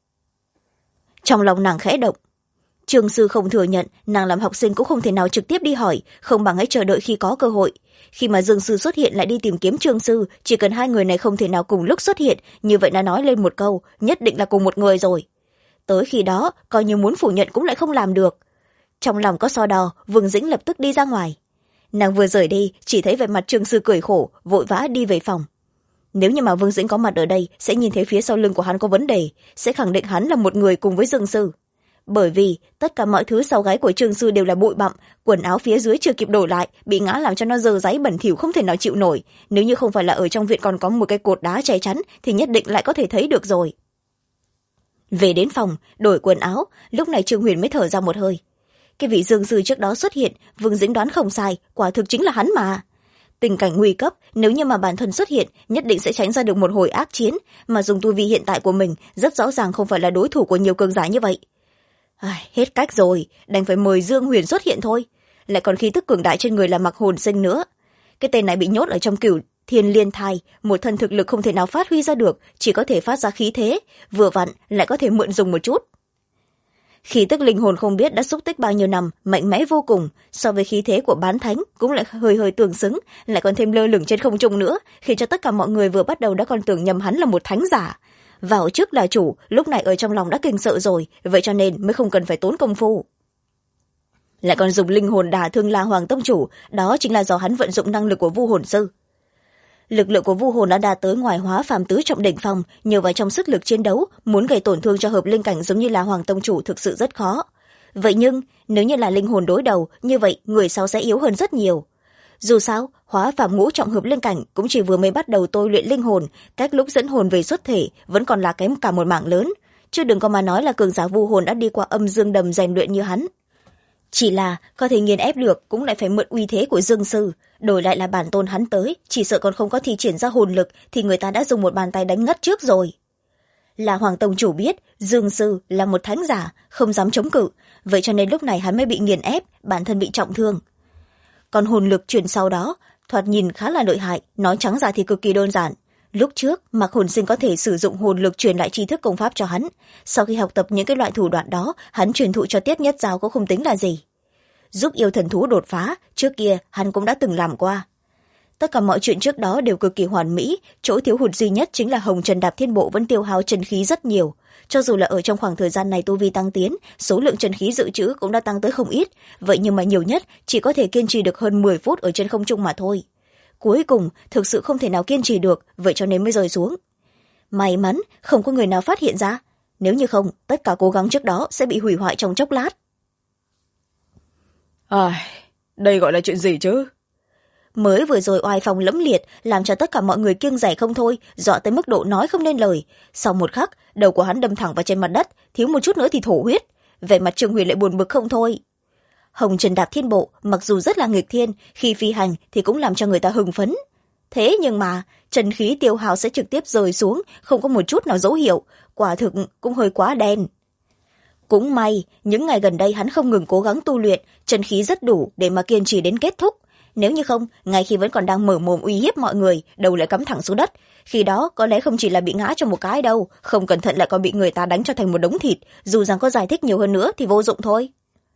Trong lòng nàng khẽ động. Trương sư không thừa nhận, nàng làm học sinh cũng không thể nào trực tiếp đi hỏi, không bằng hãy chờ đợi khi có cơ hội. Khi mà Dương sư xuất hiện lại đi tìm kiếm Trương sư, chỉ cần hai người này không thể nào cùng lúc xuất hiện, như vậy đã nói lên một câu, nhất định là cùng một người rồi. Tới khi đó, coi như muốn phủ nhận cũng lại không làm được. Trong lòng có so đo, Vương Dĩnh lập tức đi ra ngoài. Nàng vừa rời đi, chỉ thấy vẻ mặt Trương sư cười khổ, vội vã đi về phòng. Nếu như mà Vương Dĩnh có mặt ở đây, sẽ nhìn thấy phía sau lưng của hắn có vấn đề, sẽ khẳng định hắn là một người cùng với Dương sư. Bởi vì tất cả mọi thứ sau gáy của Trương sư đều là bụi bặm, quần áo phía dưới chưa kịp đổi lại, bị ngã làm cho nó dơ dáy bẩn thỉu không thể nào chịu nổi. Nếu như không phải là ở trong viện còn có một cái cột đá che chắn, thì nhất định lại có thể thấy được rồi. Về đến phòng, đổi quần áo, lúc này Trương Huyền mới thở ra một hơi. Cái vị Dương sư trước đó xuất hiện, Vương Dĩnh đoán không sai, quả thực chính là hắn mà. Tình cảnh nguy cấp, nếu như mà bản thân xuất hiện, nhất định sẽ tránh ra được một hồi ác chiến, mà dùng tu vi hiện tại của mình, rất rõ ràng không phải là đối thủ của nhiều cường giả như vậy. Hết cách rồi, đành phải mời Dương Huyền xuất hiện thôi. Lại còn khí tức cường đại trên người là Mạc Hồn Sinh nữa. Cái tên này bị nhốt ở trong Cửu Thiên Liên Thai, một thân thực lực không thể nào phát huy ra được, chỉ có thể phát ra khí thế, vừa vặn lại có thể mượn dùng một chút. Khí tức linh hồn không biết đã xúc tích bao nhiêu năm, mạnh mẽ vô cùng, so với khí thế của bán thánh cũng lại hơi hơi tương xứng, lại còn thêm lơ lửng trên không trung nữa, khiến cho tất cả mọi người vừa bắt đầu đã còn tưởng nhầm hắn là một thánh giả. Vào trước là chủ, lúc này ở trong lòng đã kinh sợ rồi, vậy cho nên mới không cần phải tốn công phu. Lại còn dùng linh hồn đả thương La Hoàng tông chủ, đó chính là do hắn vận dụng năng lực của Vu Hồn sư. Lực lượng của Vu Hồn đã đạt tới ngoài hóa phàm tứ trọng đỉnh phong, nhờ vào trong sức lực chiến đấu, muốn gây tổn thương cho hợp linh cảnh giống như La Hoàng tông chủ thực sự rất khó. Vậy nhưng, nếu như là linh hồn đối đầu, như vậy người sau sẽ yếu hơn rất nhiều. Dù sao, hóa phàm ngũ trọng hợp linh cảnh cũng chỉ vừa mới bắt đầu tôi luyện linh hồn, cách lúc dẫn hồn về xuất thể vẫn còn là kém cả một mảng lớn, chứ đừng có mà nói là cường giả Vu Hồn đã đi qua âm dương đầm rèn luyện như hắn. Chỉ là có thể nghiền ép được cũng lại phải mượn uy thế của Dương sư, đổi lại là bản tôn hắn tới, chỉ sợ còn không có thi triển ra hồn lực thì người ta đã dùng một bàn tay đánh ngất trước rồi. Là Hoàng tông chủ biết Dương sư là một thánh giả, không dám chống cự, vậy cho nên lúc này hắn mới bị nghiền ép, bản thân bị trọng thương. Còn hồn lực truyền sau đó, thoạt nhìn khá là lợi hại, nói trắng ra thì cực kỳ đơn giản. Lúc trước, Mạc Hồn Sinh có thể sử dụng hồn lực truyền lại tri thức công pháp cho hắn. Sau khi học tập những cái loại thủ đoạn đó, hắn truyền thụ cho Tiết Nhất Giao cũng không tính là gì. Giúp yêu thần thú đột phá, trước kia hắn cũng đã từng làm qua. Tất cả mọi chuyện trước đó đều cực kỳ hoàn mỹ, chỗ thiếu hụt duy nhất chính là Hồng Trần Đạp Thiên Bộ vẫn tiêu hao chân khí rất nhiều. Cho dù là ở trong khoảng thời gian này tu vi tăng tiến, số lượng chân khí dự trữ cũng đã tăng tới không ít, vậy nhưng mà nhiều nhất chỉ có thể kiên trì được hơn 10 phút ở trên không trung mà thôi. Cuối cùng, thực sự không thể nào kiên trì được, vậy cho nên mới rơi xuống. May mắn, không có người nào phát hiện ra. nếu như không tất cả cố gắng trước đó sẽ bị hủy hoại trong chốc lát. Đây gọi là chuyện gì chứ? Mới vừa rồi oai phong lẫm liệt làm cho tất cả mọi người kiêng rẻ không thôi, dọa tới mức độ nói không nên lời. Sau một khắc đầu của hắn đâm thẳng vào trên mặt đất, thiếu một chút nữa thì thổ huyết. Vẻ mặt Trương Huyền lại buồn bực không thôi. Hồng Trần Đạp Thiên Bộ mặc dù rất là nghịch thiên, khi phi hành thì cũng làm cho người ta hưng phấn. Thế nhưng mà chân khí tiêu hao sẽ trực tiếp rơi xuống, không có một chút nào dấu hiệu, quả thực cũng hơi quá đen. Cũng may những ngày gần đây hắn không ngừng cố gắng tu luyện, chân khí rất đủ để mà kiên trì đến kết thúc. Nếu như không, ngay khi vẫn còn đang mở mồm uy hiếp mọi người, đầu lại cắm thẳng xuống đất, khi đó có lẽ không chỉ là bị ngã cho một cái đâu, không cẩn thận lại còn bị người ta đánh cho thành một đống thịt, dù rằng có giải thích nhiều hơn nữa thì vô dụng thôi.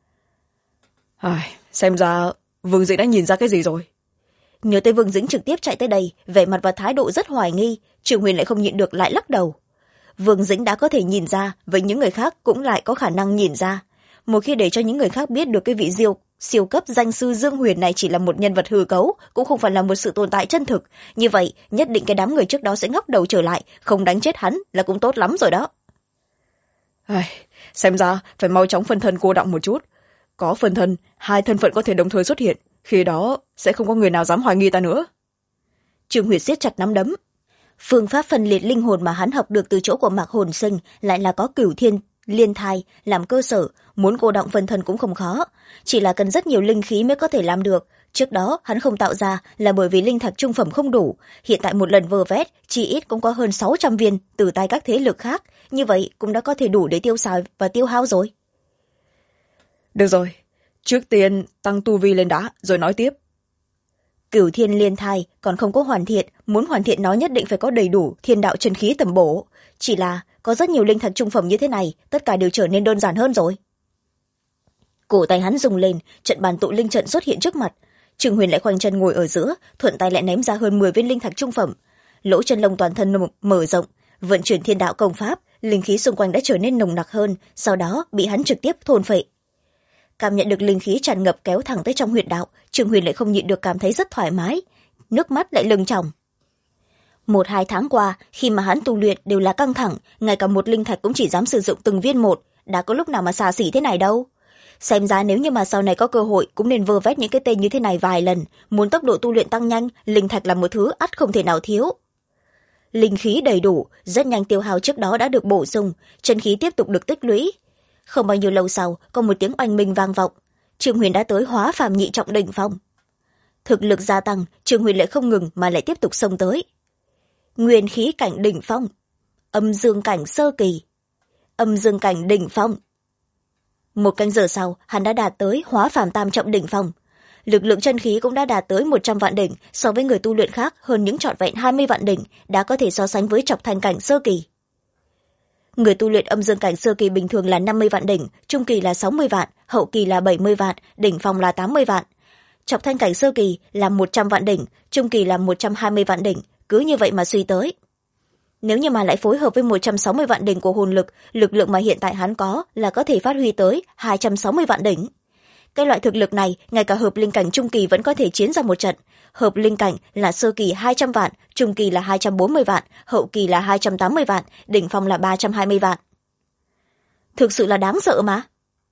Xem ra Vương Dĩnh đã nhìn ra cái gì rồi. Nhớ tới Vương Dĩnh trực tiếp chạy tới đây, vẻ mặt và thái độ rất hoài nghi, Trường Huyền lại không nhịn được lại lắc đầu. Vương Dĩnh đã có thể nhìn ra, vậy những người khác cũng lại có khả năng nhìn ra. Một khi để cho những người khác biết được cái vị siêu cấp danh sư Dương Huyền này chỉ là một nhân vật hư cấu, cũng không phải là một sự tồn tại chân thực, như vậy nhất định cái đám người trước đó sẽ ngóc đầu trở lại, không đánh chết hắn là cũng tốt lắm rồi đó. Xem ra phải mau chóng phân thân cô đọng một chút. Có phân thân, hai thân phận có thể đồng thời xuất hiện, khi đó sẽ không có người nào dám hoài nghi ta nữa. Trương Huyền siết chặt nắm đấm. Phương pháp phân liệt linh hồn mà hắn học được từ chỗ của Mạc Hồn Sinh lại là có Cửu Thiên Liên Thai làm cơ sở, muốn cô động phân thân cũng không khó, chỉ là cần rất nhiều linh khí mới có thể làm được. Trước đó hắn không tạo ra là bởi vì linh thạch trung phẩm không đủ, hiện tại một lần vơ vét chỉ ít cũng có hơn 600 viên từ tay các thế lực khác, như vậy cũng đã có thể đủ để tiêu xài và tiêu hao rồi. Được rồi, trước tiên tăng tu vi lên đã rồi nói tiếp. Cửu Thiên Liên Thai còn không có hoàn thiện, muốn hoàn thiện nó nhất định phải có đầy đủ thiên đạo chân khí tầm bổ, chỉ là có rất nhiều linh thạch trung phẩm như thế này, tất cả đều trở nên đơn giản hơn rồi. Cổ tay hắn rung lên, trận bàn tụ linh trận xuất hiện trước mặt. Trương Huyền lại khoanh chân ngồi ở giữa, thuận tay lại ném ra hơn 10 viên linh thạch trung phẩm. Lỗ chân lông toàn thân mở rộng, vận chuyển thiên đạo công pháp, linh khí xung quanh đã trở nên nồng nặc hơn, sau đó bị hắn trực tiếp thôn phệ. Cảm nhận được linh khí tràn ngập kéo thẳng tới trong huyệt đạo, Trương Huyền lại không nhịn được cảm thấy rất thoải mái, nước mắt lại lưng tròng. 1-2 tháng qua, khi mà hắn tu luyện đều là căng thẳng, ngay cả một linh thạch cũng chỉ dám sử dụng từng viên một, đã có lúc nào mà xa xỉ thế này đâu. Xem ra nếu như mà sau này có cơ hội cũng nên vơ vét những cái tên như thế này vài lần, muốn tốc độ tu luyện tăng nhanh, linh thạch là một thứ ắt không thể nào thiếu. Linh khí đầy đủ, rất nhanh tiêu hao trước đó đã được bổ sung, chân khí tiếp tục được tích lũy. Không bao nhiêu lâu sau, có một tiếng oanh minh vang vọng, Trương Huyền đã tới hóa phàm nhị trọng đỉnh phong. Thực lực gia tăng, Trương Huyền lại không ngừng mà lại tiếp tục xông tới. Nguyên khí cảnh đỉnh phong, âm dương cảnh sơ kỳ, âm dương cảnh đỉnh phong. 1 canh giờ sau, hắn đã đạt tới hóa phàm tam trọng đỉnh phong. Lực lượng chân khí cũng đã đạt tới 100 vạn đỉnh, so với người tu luyện khác hơn những trọn vẹn 20 vạn đỉnh, đã có thể so sánh với Trọc Thanh cảnh sơ kỳ. Người tu luyện âm dương cảnh sơ kỳ bình thường là 50 vạn đỉnh, trung kỳ là 60 vạn, hậu kỳ là 70 vạn, đỉnh phong là 80 vạn. Trọc Thanh cảnh sơ kỳ là 100 vạn đỉnh, trung kỳ là 120 vạn đỉnh, cứ như vậy mà suy tới. Nếu như mà lại phối hợp với 160 vạn đỉnh của hồn lực, lực lượng mà hiện tại hắn có là có thể phát huy tới 260 vạn đỉnh. Cái loại thực lực này, ngay cả hợp linh cảnh trung kỳ vẫn có thể chiến ra một trận. Hợp linh cảnh là sơ kỳ 200 vạn, trung kỳ là 240 vạn, hậu kỳ là 280 vạn, đỉnh phong là 320 vạn. Thực sự là đáng sợ mà.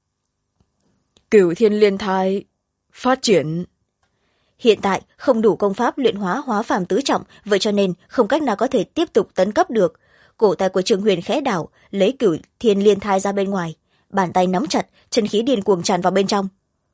Cửu Thiên Liên Thai phát triển. Hiện tại không đủ công pháp luyện hóa phàm tứ trọng, vậy cho nên không cách nào có thể tiếp tục tấn cấp được. Cổ tay của Trương Huyền khẽ đảo, lấy Cửu Thiên Liên Thai ra bên ngoài, bàn tay nắm chặt, chân khí điên cuồng tràn vào bên trong.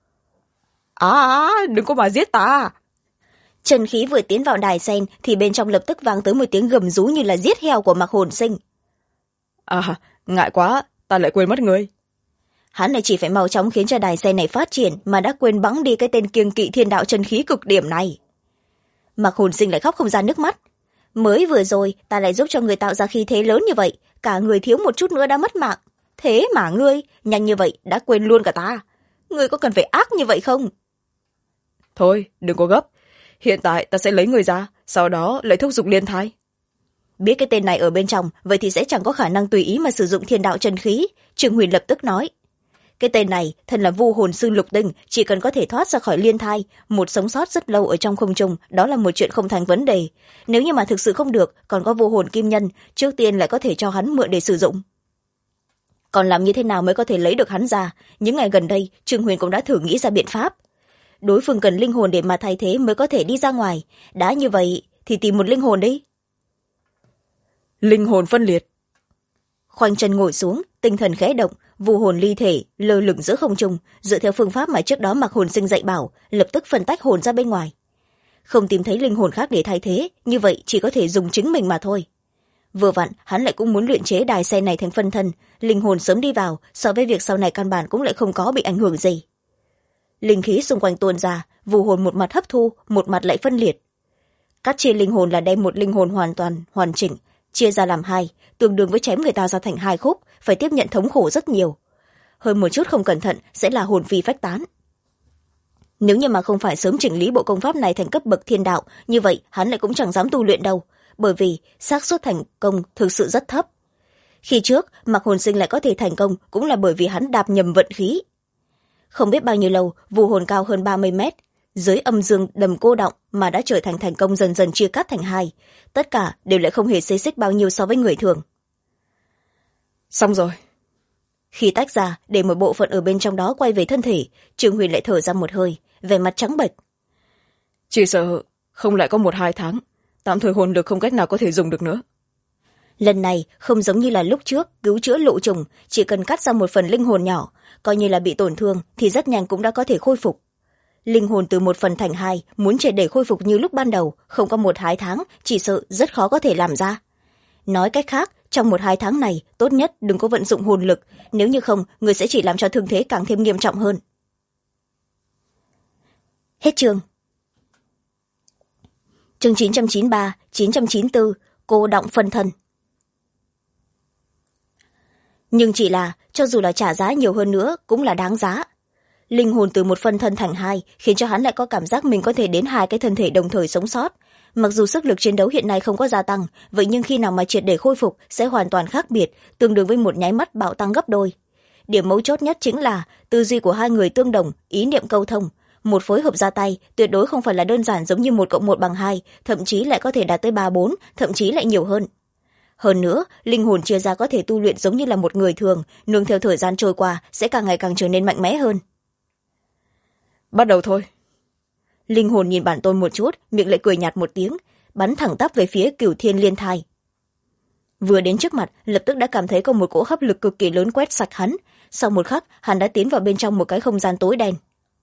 Đừng có mà giết ta. Chân khí vừa tiến vào đài sen thì bên trong lập tức vang tới một tiếng gầm rú như là giết heo của Mạc Hồn Sinh. Ngại quá, ta lại quên mất ngươi. Hắn này chỉ phải mau chóng khiến cho đài sen này phát triển mà đã quên bẵng đi cái tên kiêng kỵ thiên đạo chân khí cực điểm này. Mạc Hồn Sinh lại khóc không ra nước mắt. Mới vừa rồi ta lại giúp cho người tạo ra khí thế lớn như vậy, cả người thiếu một chút nữa đã mất mạng. Thế mà ngươi nhanh như vậy đã quên luôn cả ta. Ngươi có cần phải ác như vậy không? Thôi đừng có gấp, hiện tại ta sẽ lấy người ra, sau đó lại thúc giục liên thai. Biết cái tên này ở bên trong, vậy thì sẽ chẳng có khả năng tùy ý mà sử dụng thiên đạo chân khí. Trương Huyền lập tức nói, cái tên này thân là vu hồn sư lục tinh, chỉ cần có thể thoát ra khỏi liên thai, một sống sót rất lâu ở trong không trung, đó là một chuyện không thành vấn đề. Nếu như mà thực sự không được, còn có vu hồn kim nhân, trước tiên lại có thể cho hắn mượn để sử dụng. còn làm như thế nào mới có thể lấy được hắn ra? Những ngày gần đây Trương Huyền cũng đã thử nghĩ ra biện pháp. Đối phương cần linh hồn để mà thay thế mới có thể đi ra ngoài. Đã như vậy thì tìm một linh hồn đi. Linh hồn phân liệt. Khoanh chân ngồi xuống, tinh thần khẽ động, vu hồn ly thể lơ lửng giữa không trung, dựa theo phương pháp mà trước đó Mạc Hồn Sinh dạy bảo, lập tức phân tách hồn ra bên ngoài. Không tìm thấy linh hồn khác để thay thế, như vậy chỉ có thể dùng chính mình mà thôi. Vừa vặn hắn lại cũng muốn luyện chế đài sen này thành phân thân, linh hồn sớm đi vào, so với việc sau này căn bản cũng lại không có bị ảnh hưởng gì. Linh khí xung quanh tuôn ra, vu hồn một mặt hấp thu, một mặt lại phân liệt. Cắt chia linh hồn là đem một linh hồn hoàn toàn hoàn chỉnh chia ra làm hai, tương đương với chém người ta ra thành hai khúc, phải tiếp nhận thống khổ rất nhiều. Hơn một chút không cẩn thận sẽ là hồn phi phách tán. Nếu như mà không phải sớm chỉnh lý bộ công pháp này thành cấp bậc thiên đạo, như vậy hắn lại cũng chẳng dám tu luyện đâu, bởi vì xác suất thành công thực sự rất thấp. Khi trước Mạc Hồn Sinh lại có thể thành công cũng là bởi vì hắn đạp nhầm vận khí. Không biết bao nhiêu lâu, vu hồn cao hơn 30 mét, dưới âm dương đầm cô đọng mà đã trở thành thành công dần dần chia cắt thành hai, tất cả đều lại không hề xê xích bao nhiêu so với người thường. Xong rồi. Khi tách ra để một bộ phận ở bên trong đó quay về thân thể, Trương Huyền lại thở ra một hơi, vẻ mặt trắng bệch. Chỉ sợ không lại có 1-2 tháng, tạm thời hồn lực không cách nào có thể dùng được nữa. Lần này không giống như là lúc trước cứu chữa lộ trùng, chỉ cần cắt ra một phần linh hồn nhỏ, coi như là bị tổn thương thì rất nhanh cũng đã có thể khôi phục. Linh hồn từ một phần thành hai, muốn triệt để khôi phục như lúc ban đầu, không có 1-2 tháng, chỉ sợ rất khó có thể làm ra. Nói cách khác, trong 1-2 tháng này, tốt nhất đừng có vận dụng hồn lực, nếu như không, người sẽ chỉ làm cho thương thế càng thêm nghiêm trọng hơn. Hết chương. Chương 993, 994, cô đọng phân thân. Nhưng chỉ là, cho dù là trả giá nhiều hơn nữa, cũng là đáng giá. Linh hồn từ một phân thân thành hai khiến cho hắn lại có cảm giác mình có thể đến hai cái thân thể đồng thời sống sót. Mặc dù sức lực chiến đấu hiện nay không có gia tăng, vậy nhưng khi nào mà triệt để khôi phục sẽ hoàn toàn khác biệt, tương đương với một nháy mắt bạo tăng gấp đôi. Điểm mấu chốt nhất chính là tư duy của hai người tương đồng, ý niệm câu thông. Một phối hợp ra tay tuyệt đối không phải là đơn giản giống như 1+1=2, thậm chí lại có thể đạt tới 3-4, thậm chí lại nhiều hơn. Hơn nữa, linh hồn chia ra có thể tu luyện giống như là một người thường, nương theo thời gian trôi qua sẽ càng ngày càng trở nên mạnh mẽ hơn. Bắt đầu thôi. Linh hồn nhìn bản tôn một chút, miệng lại cười nhạt một tiếng, bắn thẳng tắp về phía Cửu Thiên Liên Thai. Vừa đến trước mặt, lập tức đã cảm thấy có một cỗ hấp lực cực kỳ lớn quét sạch hắn. Sau một khắc, hắn đã tiến vào bên trong một cái không gian tối đen.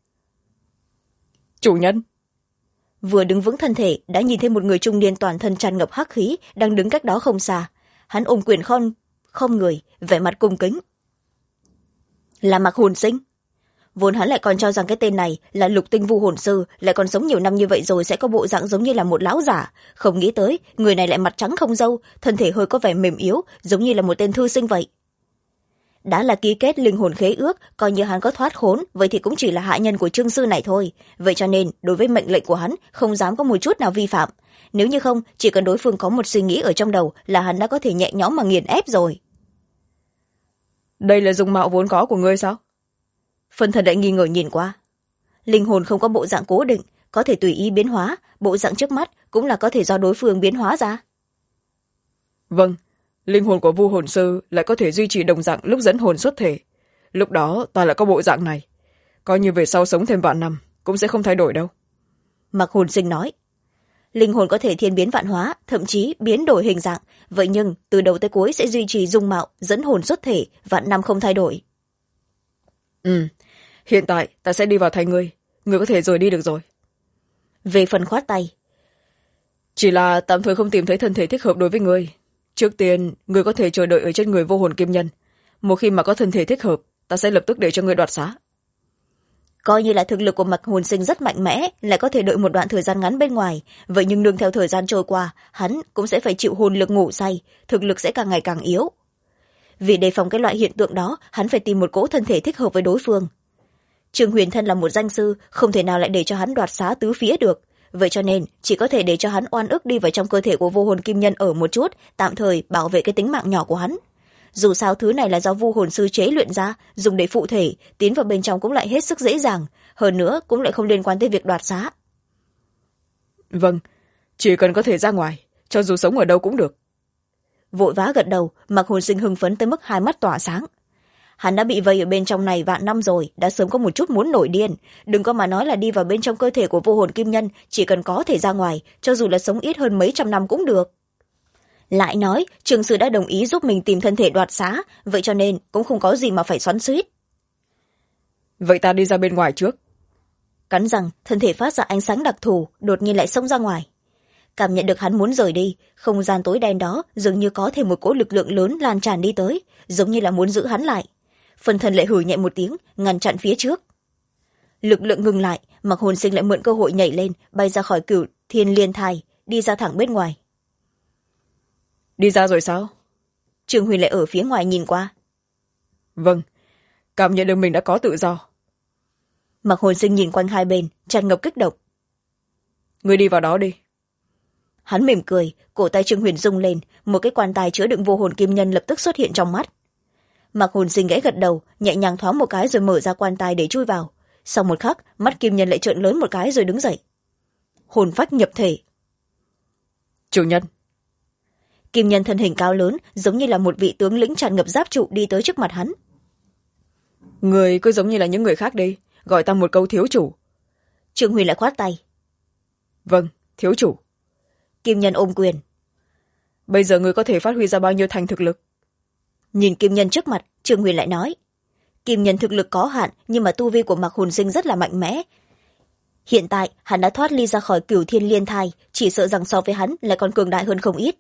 Chủ nhân. Vừa đứng vững thân thể, đã nhìn thấy một người trung niên toàn thân tràn ngập hắc khí đang đứng cách đó không xa. Hắn ôm quyền không người, vẻ mặt cung kính. Là Mạc Hồn Sinh. Vốn hắn lại còn cho rằng cái tên này là Lục Tinh Vu Hồn Sư, lại còn sống nhiều năm như vậy rồi sẽ có bộ dạng giống như là một lão giả. Không nghĩ tới người này lại mặt trắng không râu, thân thể hơi có vẻ mềm yếu, giống như là một tên thư sinh vậy. Đã là ký kết linh hồn khế ước, coi như hắn có thoát khốn, vậy thì cũng chỉ là hạ nhân của Trương sư này thôi. Vậy cho nên đối với mệnh lệnh của hắn không dám có một chút nào vi phạm. Nếu như không, chỉ cần đối phương có một suy nghĩ ở trong đầu là hắn đã có thể nhẹ nhõm mà nghiền ép rồi. Đây là dung mạo vốn có của ngươi sao? Phân thân đại nghi ngờ nhìn qua. Linh hồn không có bộ dạng cố định, có thể tùy ý biến hóa, bộ dạng trước mắt cũng là có thể do đối phương biến hóa ra. Vâng, linh hồn của Vu Hồn Sư lại có thể duy trì đồng dạng lúc dẫn hồn xuất thể. Lúc đó ta lại có bộ dạng này. Coi như về sau sống thêm vạn năm, cũng sẽ không thay đổi đâu. Mạc Hồn Sinh nói. Linh hồn có thể thiên biến vạn hóa, thậm chí biến đổi hình dạng, vậy nhưng từ đầu tới cuối sẽ duy trì dung mạo, dẫn hồn xuất thể, vạn năm không thay đổi. Hiện tại ta sẽ đi vào thay ngươi, ngươi có thể rời đi được rồi. Về phần khoát tay. Chỉ là tạm thời không tìm thấy thân thể thích hợp đối với ngươi. Trước tiên, ngươi có thể chờ đợi ở trên người vô hồn kim nhân. Một khi mà có thân thể thích hợp, ta sẽ lập tức để cho ngươi đoạt xá. Coi như là thực lực của Mạc Hồn Sinh rất mạnh mẽ, lại có thể đợi một đoạn thời gian ngắn bên ngoài, vậy nhưng nương theo thời gian trôi qua, hắn cũng sẽ phải chịu hồn lực ngủ say, thực lực sẽ càng ngày càng yếu. Vì đề phòng cái loại hiện tượng đó, hắn phải tìm một cỗ thân thể thích hợp với đối phương. Trương Huyền thân là một danh sư, không thể nào lại để cho hắn đoạt xá tứ phía được, vậy cho nên chỉ có thể để cho hắn oan ức đi vào trong cơ thể của vô hồn kim nhân ở một chút, tạm thời bảo vệ cái tính mạng nhỏ của hắn. Dù sao thứ này là do vu hồn sư chế luyện ra, dùng để phụ thể, tiến vào bên trong cũng lại hết sức dễ dàng, hơn nữa cũng lại không liên quan tới việc đoạt xá. Vâng, chỉ cần có thể ra ngoài, cho dù sống ở đâu cũng được. Vội vã gật đầu, Mạc Hồn Sinh hưng phấn tới mức hai mắt tỏa sáng. hắn đã bị vây ở bên trong này vạn năm rồi, đã sớm có một chút muốn nổi điên. Đừng có mà nói là đi vào bên trong cơ thể của vô hồn kim nhân, chỉ cần có thể ra ngoài, cho dù là sống ít hơn mấy trăm năm cũng được. Lại nói trường sư đã đồng ý giúp mình tìm thân thể đoạt xá, vậy cho nên cũng không có gì mà phải xoắn xuýt. Vậy ta đi ra bên ngoài trước. Cắn răng, thân thể phát ra ánh sáng đặc thù, đột nhiên lại xông ra ngoài. Cảm nhận được hắn muốn rời đi, không gian tối đen đó dường như có thêm một cỗ lực lượng lớn lan tràn đi tới, giống như là muốn giữ hắn lại. Phần thân lại hử nhẹ một tiếng, ngăn chặn phía trước. Lực lượng ngừng lại, Mặc Hồn Sinh lại mượn cơ hội nhảy lên, bay ra khỏi Cửu Thiên Liên Thai, đi ra thẳng bên ngoài. Đi ra rồi sao? Trương Huyền lại ở phía ngoài nhìn qua. Vâng, cảm nhận được mình đã có tự do. Mặc Hồn Sinh nhìn quanh hai bên, tràn ngập kích động. Ngươi đi vào đó đi. Hắn mỉm cười, cổ tay Trương Huyền rung lên, một cái quan tài chứa đựng vô hồn kim nhân lập tức xuất hiện trong mắt. Mặc Hồn Sinh gãy gật đầu, nhẹ nhàng thoáng một cái rồi mở ra quan tài để chui vào. Sau một khắc, mắt kim nhân lại trợn lớn một cái rồi đứng dậy. Hồn phách nhập thể. Chủ nhân. Kim nhân thân hình cao lớn, giống như là một vị tướng lĩnh tràn ngập giáp trụ đi tới trước mặt hắn. Người cứ giống như là những người khác đi, gọi ta một câu thiếu chủ. Trương Huyền lại khoát tay. Vâng, thiếu chủ. Kim nhân ôm quyền. Bây giờ người có thể phát huy ra bao nhiêu thành thực lực? Nhìn kim nhân trước mặt, Trương Huyền lại nói. Kim nhân thực lực có hạn, nhưng mà tu vi của Mặc Hồn Sinh rất là mạnh mẽ. Hiện tại hắn đã thoát ly ra khỏi Cửu Thiên Liên Thai, chỉ sợ rằng so với hắn lại còn cường đại hơn không ít.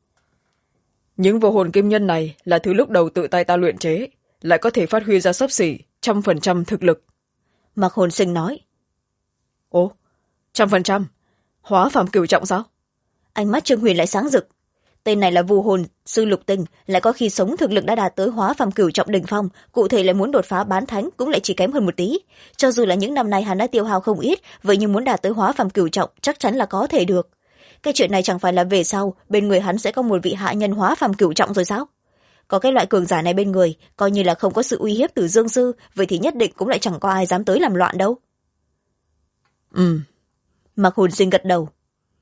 Những vô hồn kim nhân này là thứ lúc đầu tự tay ta luyện chế, lại có thể phát huy ra xấp xỉ 100% thực lực. Mặc Hồn Sinh nói. Ồ, 100%? Hóa phàm cửu trọng sao? Ánh mắt Trương Huyền lại sáng rực. Tên này là vô hồn sư lục tinh, lại có khi sống thực lực đã đạt tới hóa phàm cửu trọng đỉnh phong, cụ thể lại muốn đột phá bán thánh cũng lại chỉ kém hơn một tí. Cho dù là những năm nay hắn đã tiêu hao không ít, vậy nhưng muốn đạt tới hóa phàm cửu trọng chắc chắn là có thể được. Cái chuyện này chẳng phải là về sau bên người hắn sẽ có một vị hạ nhân hóa phàm cửu trọng rồi sao? Có cái loại cường giả này bên người, coi như là không có sự uy hiếp từ Dương Sư, vậy thì nhất định cũng lại chẳng có ai dám tới làm loạn đâu. Mặc Hồn Sinh gật đầu.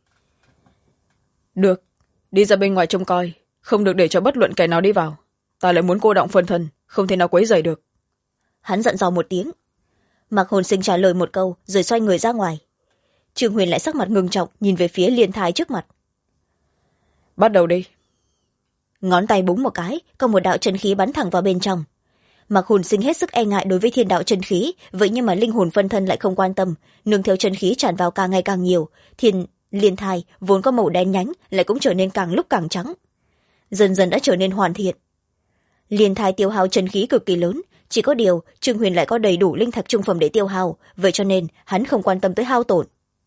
Được, đi ra bên ngoài trông coi, không được để cho bất luận kẻ nào đi vào. Ta lại muốn cô động phân thân, không thể nào quấy rầy được. Hắn dặn dò một tiếng. Mặc Hồn Sinh trả lời một câu rồi xoay người ra ngoài. Trương Huyền lại sắc mặt ngưng trọng nhìn về phía Liên Thai trước mặt. Bắt đầu đi. Ngón tay búng một cái, có một đạo chân khí bắn thẳng vào bên trong. Mặc Hồn Sinh hết sức e ngại đối với thiên đạo chân khí, vậy nhưng mà linh hồn phân thân lại không quan tâm, nương theo chân khí tràn vào càng ngày càng nhiều. Liên Thai vốn có màu đen nhánh lại cũng trở nên càng lúc càng trắng, dần dần đã trở nên hoàn thiện. Liên Thai tiêu hao chân khí cực kỳ lớn, chỉ có điều Trương Huyền lại có đầy đủ linh thạch trung phẩm để tiêu hao, vậy cho nên hắn không quan tâm tới hao tổn.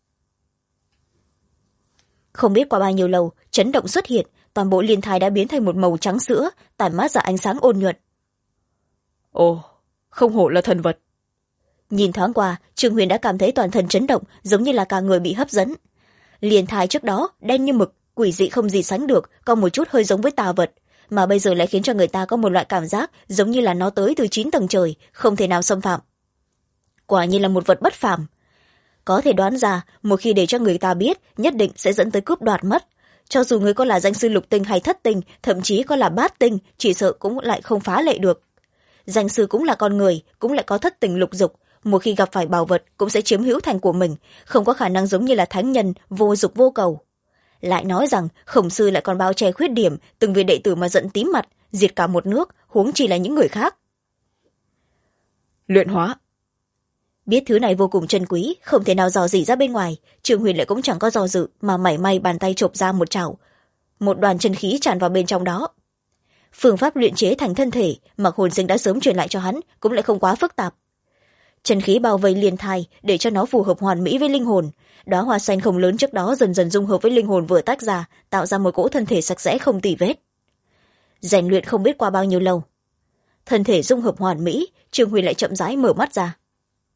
Không biết qua bao nhiêu lâu, chấn động xuất hiện, toàn bộ Liên Thai đã biến thành một màu trắng sữa, tản mát ra ánh sáng ôn nhuận. Ồ, không hổ là thần vật. Nhìn thoáng qua, Trương Huyền đã cảm thấy toàn thân chấn động, giống như là cả người bị hấp dẫn. Liên Thai trước đó đen như mực, quỷ dị không gì sánh được, có một chút hơi giống với tà vật, mà bây giờ lại khiến cho người ta có một loại cảm giác giống như là nó tới từ 9 tầng trời, không thể nào xâm phạm. Quả nhiên là một vật bất phàm. Có thể đoán ra, một khi để cho người ta biết, nhất định sẽ dẫn tới cướp đoạt mất. Cho dù người có là danh sư lục tinh hay thất tinh, thậm chí có là bát tinh, chỉ sợ cũng lại không phá lệ được. Danh sư cũng là con người, cũng lại có thất tình lục dục, một khi gặp phải bảo vật cũng sẽ chiếm hữu thành của mình, không có khả năng giống như là thánh nhân vô dục vô cầu. Lại nói rằng Khổng Sư lại còn bao che khuyết điểm, từng vì đệ tử mà giận tím mặt, diệt cả một nước, huống chi là những người khác. Luyện hóa. Biết thứ này vô cùng chân quý, không thể nào dò dỉ ra bên ngoài, Trương Huyền lại cũng chẳng có dò dự mà mảy may bàn tay chộp ra một chảo, một đoàn chân khí tràn vào bên trong đó. Phương pháp luyện chế thành thân thể Mặc Hồn Sinh đã sớm truyền lại cho hắn, cũng lại không quá phức tạp. Chân khí bao vây Liên Thai để cho nó phù hợp hoàn mỹ với linh hồn. Đóa hoa xanh không lớn trước đó dần dần dung hợp với linh hồn vừa tách ra, tạo ra một cỗ thân thể sạch sẽ không tì vết. Rèn luyện không biết qua bao nhiêu lâu, thân thể dung hợp hoàn mỹ, Trương Huyền lại chậm rãi mở mắt ra.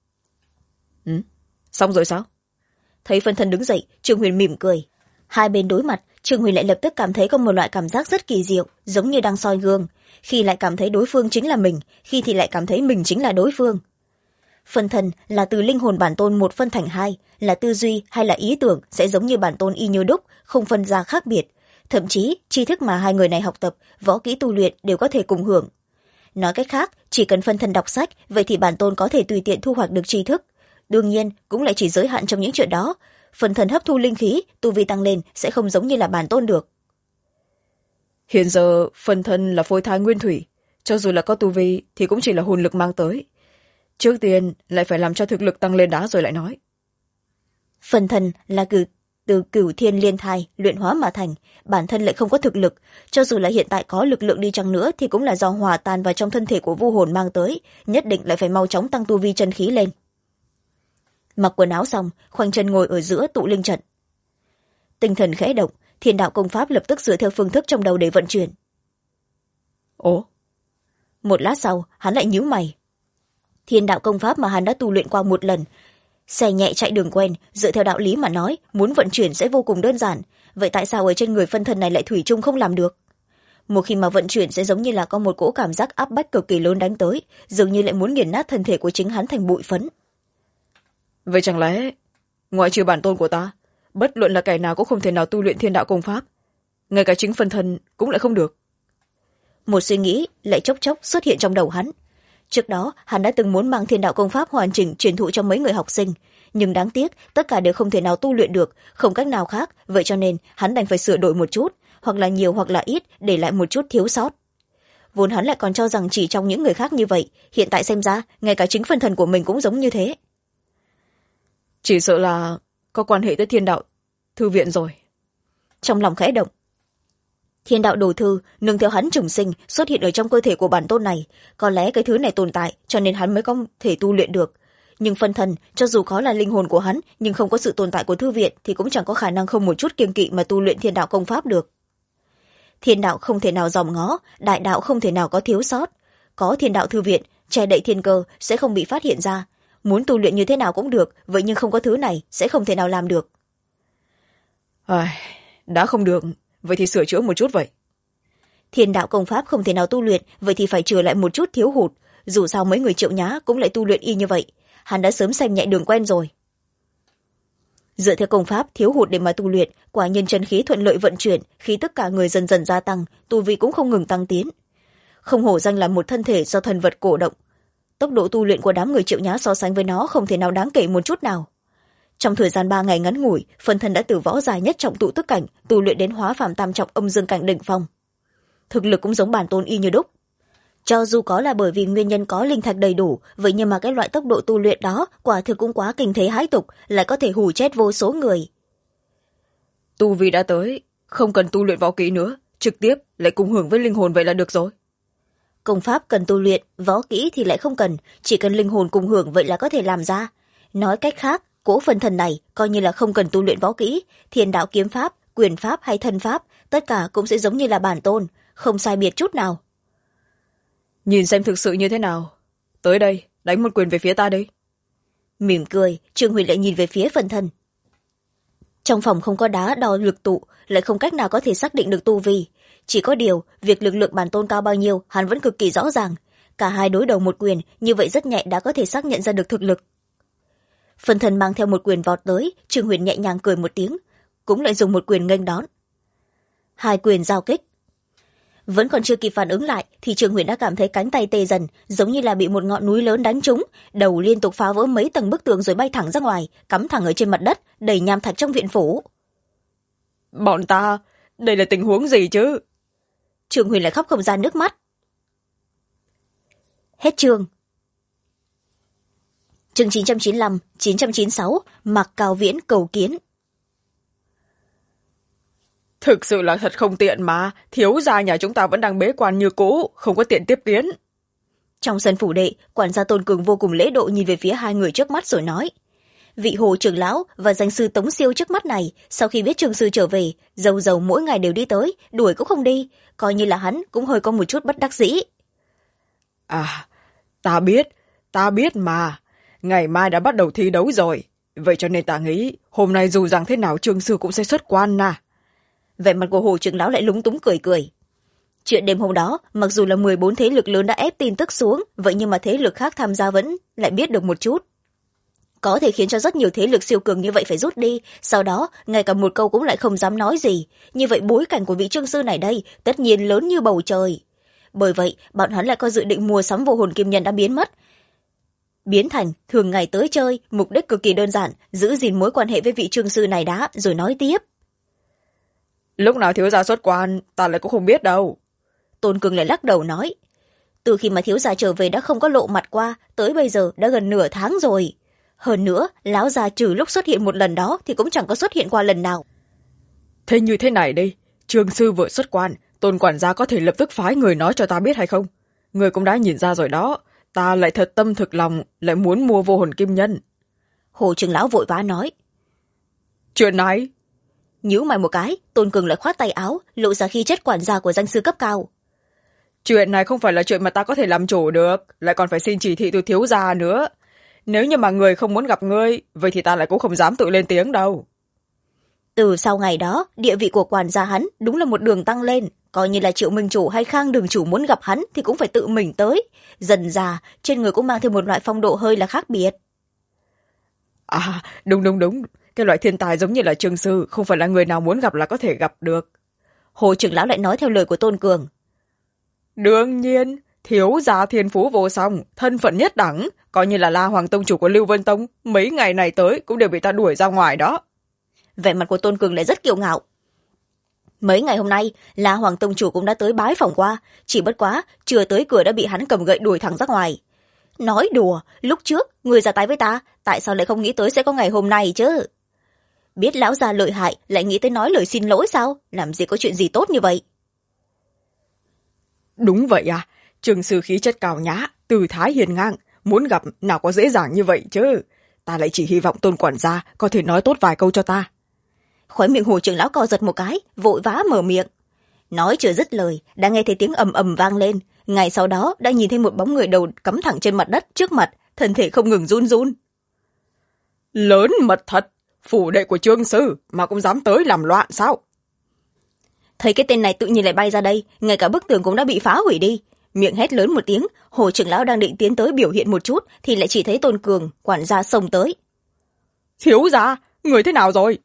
Xong rồi sao? Thấy phân thân đứng dậy, Trương Huyền mỉm cười. Hai bên đối mặt, Trương Huyền lại lập tức cảm thấy có một loại cảm giác rất kỳ diệu, giống như đang soi gương, khi lại cảm thấy đối phương chính là mình, khi thì lại cảm thấy mình chính là đối phương. Phân thân là từ linh hồn bản tôn một phân thành hai, là tư duy hay là ý tưởng sẽ giống như bản tôn y như đúc, không phân ra khác biệt. Thậm chí tri thức mà hai người này học tập, võ kỹ tu luyện đều có thể cùng hưởng. nói cách khác chỉ cần phân thân đọc sách vậy thì bản tôn có thể tùy tiện thu hoạch được tri thức, đương nhiên cũng lại chỉ giới hạn trong những chuyện đó. Phân thân hấp thu linh khí, tu vi tăng lên sẽ không giống như là bản tôn được. Hiện giờ phân thân là phôi thai nguyên thủy, cho dù là có tu vi thì cũng chỉ là hồn lực mang tới. Trước tiên lại phải làm cho thực lực tăng lên đã rồi lại nói. Phân thân là từ cửu thiên liên thai luyện hóa mà thành, bản thân lại không có thực lực, cho dù là hiện tại có lực lượng đi chăng nữa thì cũng là do hòa tan vào trong thân thể của vu hồn mang tới, nhất định lại phải mau chóng tăng tu vi chân khí lên. Mặc quần áo xong, khoanh chân ngồi ở giữa tụ linh trận. Tinh thần khẽ động, thiên đạo công pháp lập tức dựa theo phương thức trong đầu để vận chuyển. Ồ. Một lát sau hắn lại nhíu mày. Thiên đạo công pháp mà hắn đã tu luyện qua một lần, xe nhẹ chạy đường quen, dựa theo đạo lý mà nói muốn vận chuyển sẽ vô cùng đơn giản, vậy tại sao ở trên người phân thân này lại thủy chung không làm được? Một khi mà vận chuyển sẽ giống như là có một cỗ cảm giác áp bách cực kỳ lớn đánh tới, dường như lại muốn nghiền nát thân thể của chính hắn thành bụi phấn. Vậy chẳng lẽ ngoại trừ bản tôn của ta, bất luận là kẻ nào cũng không thể nào tu luyện thiên đạo công pháp, ngay cả chính phân thân cũng lại không được? Một suy nghĩ lại chốc chốc xuất hiện trong đầu hắn. Trước đó hắn đã từng muốn mang thiên đạo công pháp hoàn chỉnh truyền thụ cho mấy người học sinh, nhưng đáng tiếc tất cả đều không thể nào tu luyện được, không cách nào khác, vậy cho nên hắn đành phải sửa đổi một chút, hoặc là nhiều hoặc là ít, để lại một chút thiếu sót. Vốn hắn lại còn cho rằng chỉ trong những người khác như vậy, hiện tại xem ra ngay cả chính phân thân của mình cũng giống như thế. Chỉ sợ là có quan hệ tới thiên đạo thư viện rồi. Trong lòng khẽ động, thiên đạo đồ thư nương theo hắn trùng sinh xuất hiện ở trong cơ thể của bản tôn này, có lẽ cái thứ này tồn tại cho nên hắn mới có thể tu luyện được, nhưng phân thân cho dù có là linh hồn của hắn nhưng không có sự tồn tại của thư viện thì cũng chẳng có khả năng không một chút kiêng kỵ mà tu luyện thiên đạo công pháp được. Thiên đạo không thể nào dòm ngó, đại đạo không thể nào có thiếu sót, có thiên đạo thư viện che đậy thiên cơ sẽ không bị phát hiện ra, muốn tu luyện như thế nào cũng được, vậy nhưng không có thứ này sẽ không thể nào làm được. Đã không được vậy thì sửa chữa một chút vậy. Thiên đạo công pháp không thể nào tu luyện, vậy thì phải chừa lại một chút thiếu hụt, dù sao mấy người Triệu Nhã cũng lại tu luyện y như vậy, hắn đã sớm xem nhẹ đường quen rồi. Dựa theo công pháp thiếu hụt để mà tu luyện, quả nhiên chân khí thuận lợi vận chuyển, khí tức cả người dần dần gia tăng, tu vi cũng không ngừng tăng tiến. Không hổ danh là một thân thể do thần vật cổ động, tốc độ tu luyện của đám người Triệu Nhã so sánh với nó không thể nào đáng kể một chút nào. Trong thời gian 3 ngày ngắn ngủi, phân thân đã từ võ dài nhất trọng tụ tức cảnh tu luyện đến hóa phàm tam trọng âm dương cảnh đỉnh phong. Thực lực cũng giống bản tôn y như đúc. Cho dù có là bởi vì nguyên nhân có linh thạch đầy đủ, vậy nhưng mà cái loại tốc độ tu luyện đó quả thực cũng quá kinh thế hãi tục, lại có thể hù chết vô số người. Tu vi đã tới, không cần tu luyện võ kỹ nữa, trực tiếp lại cùng hưởng với linh hồn vậy là được rồi. Công pháp cần tu luyện, võ kỹ thì lại không cần, chỉ cần linh hồn cùng hưởng vậy là có thể làm ra. Nói cách khác, cỗ phân thân này coi như là không cần tu luyện võ kỹ, thiên đạo kiếm pháp, quyền pháp hay thân pháp, tất cả cũng sẽ giống như là bản tôn, không sai biệt chút nào. Nhìn xem thực sự như thế nào. Tới đây, đánh một quyền về phía ta đi. Mỉm cười, Trương Huyền lại nhìn về phía phân thân. Trong phòng không có đá đo lực tụ, lại không cách nào có thể xác định được tu vi. Chỉ có điều, việc lực lượng bản tôn cao bao nhiêu, hắn vẫn cực kỳ rõ ràng. Cả hai đối đầu một quyền, như vậy rất nhẹ đã có thể xác nhận ra được thực lực. Phân thân mang theo một quyền vọt tới, Trương Huyền nhẹ nhàng cười một tiếng, cũng lại dùng một quyền nghênh đón. Hai quyền giao kích. Vẫn còn chưa kịp phản ứng lại thì Trương Huyền đã cảm thấy cánh tay tê dần, giống như là bị một ngọn núi lớn đánh trúng, đầu liên tục phá vỡ mấy tầng bức tường rồi bay thẳng ra ngoài, cắm thẳng ở trên mặt đất, đầy nham thạch trong viện phủ. Bọn ta, đây là tình huống gì chứ? Trương Huyền lại khóc không ra nước mắt. Hết chương. Chương 995, 996, Mạc Cao Viễn cầu kiến. Thực sự là thật không tiện mà, thiếu gia nhà chúng ta vẫn đang bế quan như cũ, không có tiện tiếp tiến. Trong sân phủ đệ, quản gia Tôn Cường vô cùng lễ độ nhìn về phía hai người trước mắt rồi nói. Vị Hồ trưởng lão và danh sư Tống Siêu trước mắt này, sau khi biết Trương sư trở về, dầu dầu mỗi ngày đều đi tới, đuổi cũng không đi, coi như là hắn cũng hơi có một chút bất đắc dĩ. Ta biết mà, ngày mai đã bắt đầu thi đấu rồi, vậy cho nên ta nghĩ hôm nay dù rằng thế nào Trương sư cũng sẽ xuất quan nà. Vẻ mặt của Hồ trưởng lão lại lúng túng cười cười. Chuyện đêm hôm đó, mặc dù là 14 thế lực lớn đã ép tin tức xuống, vậy nhưng mà thế lực khác tham gia vẫn lại biết được một chút. Có thể khiến cho rất nhiều thế lực siêu cường như vậy phải rút đi, sau đó ngay cả một câu cũng lại không dám nói gì. Như vậy bối cảnh của vị Trương sư này đây tất nhiên lớn như bầu trời. bởi vậy bọn hắn lại có dự định mua sắm vô hồn kim nhân đã biến mất, biến thành thường ngày tới chơi, mục đích cực kỳ đơn giản, giữ gìn mối quan hệ với vị trương sư này đã, rồi nói tiếp. Lúc nào thiếu gia xuất quan ta lại cũng không biết đâu. Tôn Cường lại lắc đầu nói, từ khi mà thiếu gia trở về đã không có lộ mặt qua, tới bây giờ đã gần nửa tháng rồi. Hơn nữa lão già trừ lúc xuất hiện một lần đó thì cũng chẳng có xuất hiện qua lần nào. Thế như thế này đi, trương sư vừa xuất quan, Tôn quản gia có thể lập tức phái người nói cho ta biết hay không? Người cũng đã nhìn ra rồi đó, ta lại thật tâm thực lòng lại muốn mua vô hồn kim nhân. Hồ trưởng lão vội vã nói. Chuyện này, nhíu mày một cái, Tôn Cường lại khoát tay áo, lộ ra khí chất quản gia của danh sư cấp cao. Chuyện này không phải là chuyện mà ta có thể làm chủ được, lại còn phải xin chỉ thị từ thiếu gia nữa. Nếu như mà người không muốn gặp ngươi, vậy thì ta lại cũng không dám tự lên tiếng đâu. Từ sau ngày đó, địa vị của quản gia hắn đúng là một đường tăng lên, coi như là Triệu Minh chủ hay Khang đường chủ muốn gặp hắn thì cũng phải tự mình tới. Dần dà trên người cũng mang thêm một loại phong độ hơi là khác biệt. À, đúng, cái loại thiên tài giống như là trương sư không phải là người nào muốn gặp là có thể gặp được. Hồ trưởng lão lại nói theo lời của Tôn Cường. Đương nhiên, thiếu gia thiên phú vô song, thân phận nhất đẳng, coi như là La Hoàng tông chủ của Lưu Vân Tông, mấy ngày này tới cũng đều bị ta đuổi ra ngoài đó. Vẻ mặt của Tôn Cường lại rất kiêu ngạo. Mấy ngày hôm nay, La Hoàng tông chủ cũng đã tới bái phòng qua, chỉ bất quá chưa tới cửa đã bị hắn cầm gậy đuổi thẳng ra ngoài. Nói đùa, lúc trước người ra tay với ta, tại sao lại không nghĩ tới sẽ có ngày hôm nay chứ? Biết lão già lợi hại lại nghĩ tới nói lời xin lỗi sao? Làm gì có chuyện gì tốt như vậy? Đúng vậy à, trương sư khí chất cao nhã, tư thái hiền ngang, muốn gặp nào có dễ dàng như vậy chứ. Ta lại chỉ hy vọng Tôn quản gia có thể nói tốt vài câu cho ta. Khóe miệng Hồ trưởng lão co giật một cái, vội vã mở miệng. Nói chưa dứt lời, đã nghe thấy tiếng ầm ầm vang lên. Ngay sau đó đã nhìn thấy một bóng người đầu cắm thẳng trên mặt đất trước mặt, thân thể không ngừng run run. Lớn mật thật, phủ đệ của trương sư mà cũng dám tới làm loạn sao? Thấy cái tên này tự nhiên lại bay ra đây, ngay cả bức tường cũng đã bị phá hủy đi. Miệng hét lớn một tiếng, Hồ trưởng lão đang định tiến tới biểu hiện một chút thì lại chỉ thấy Tôn Cường, quản gia xông tới. Thiếu gia, người thế nào rồi?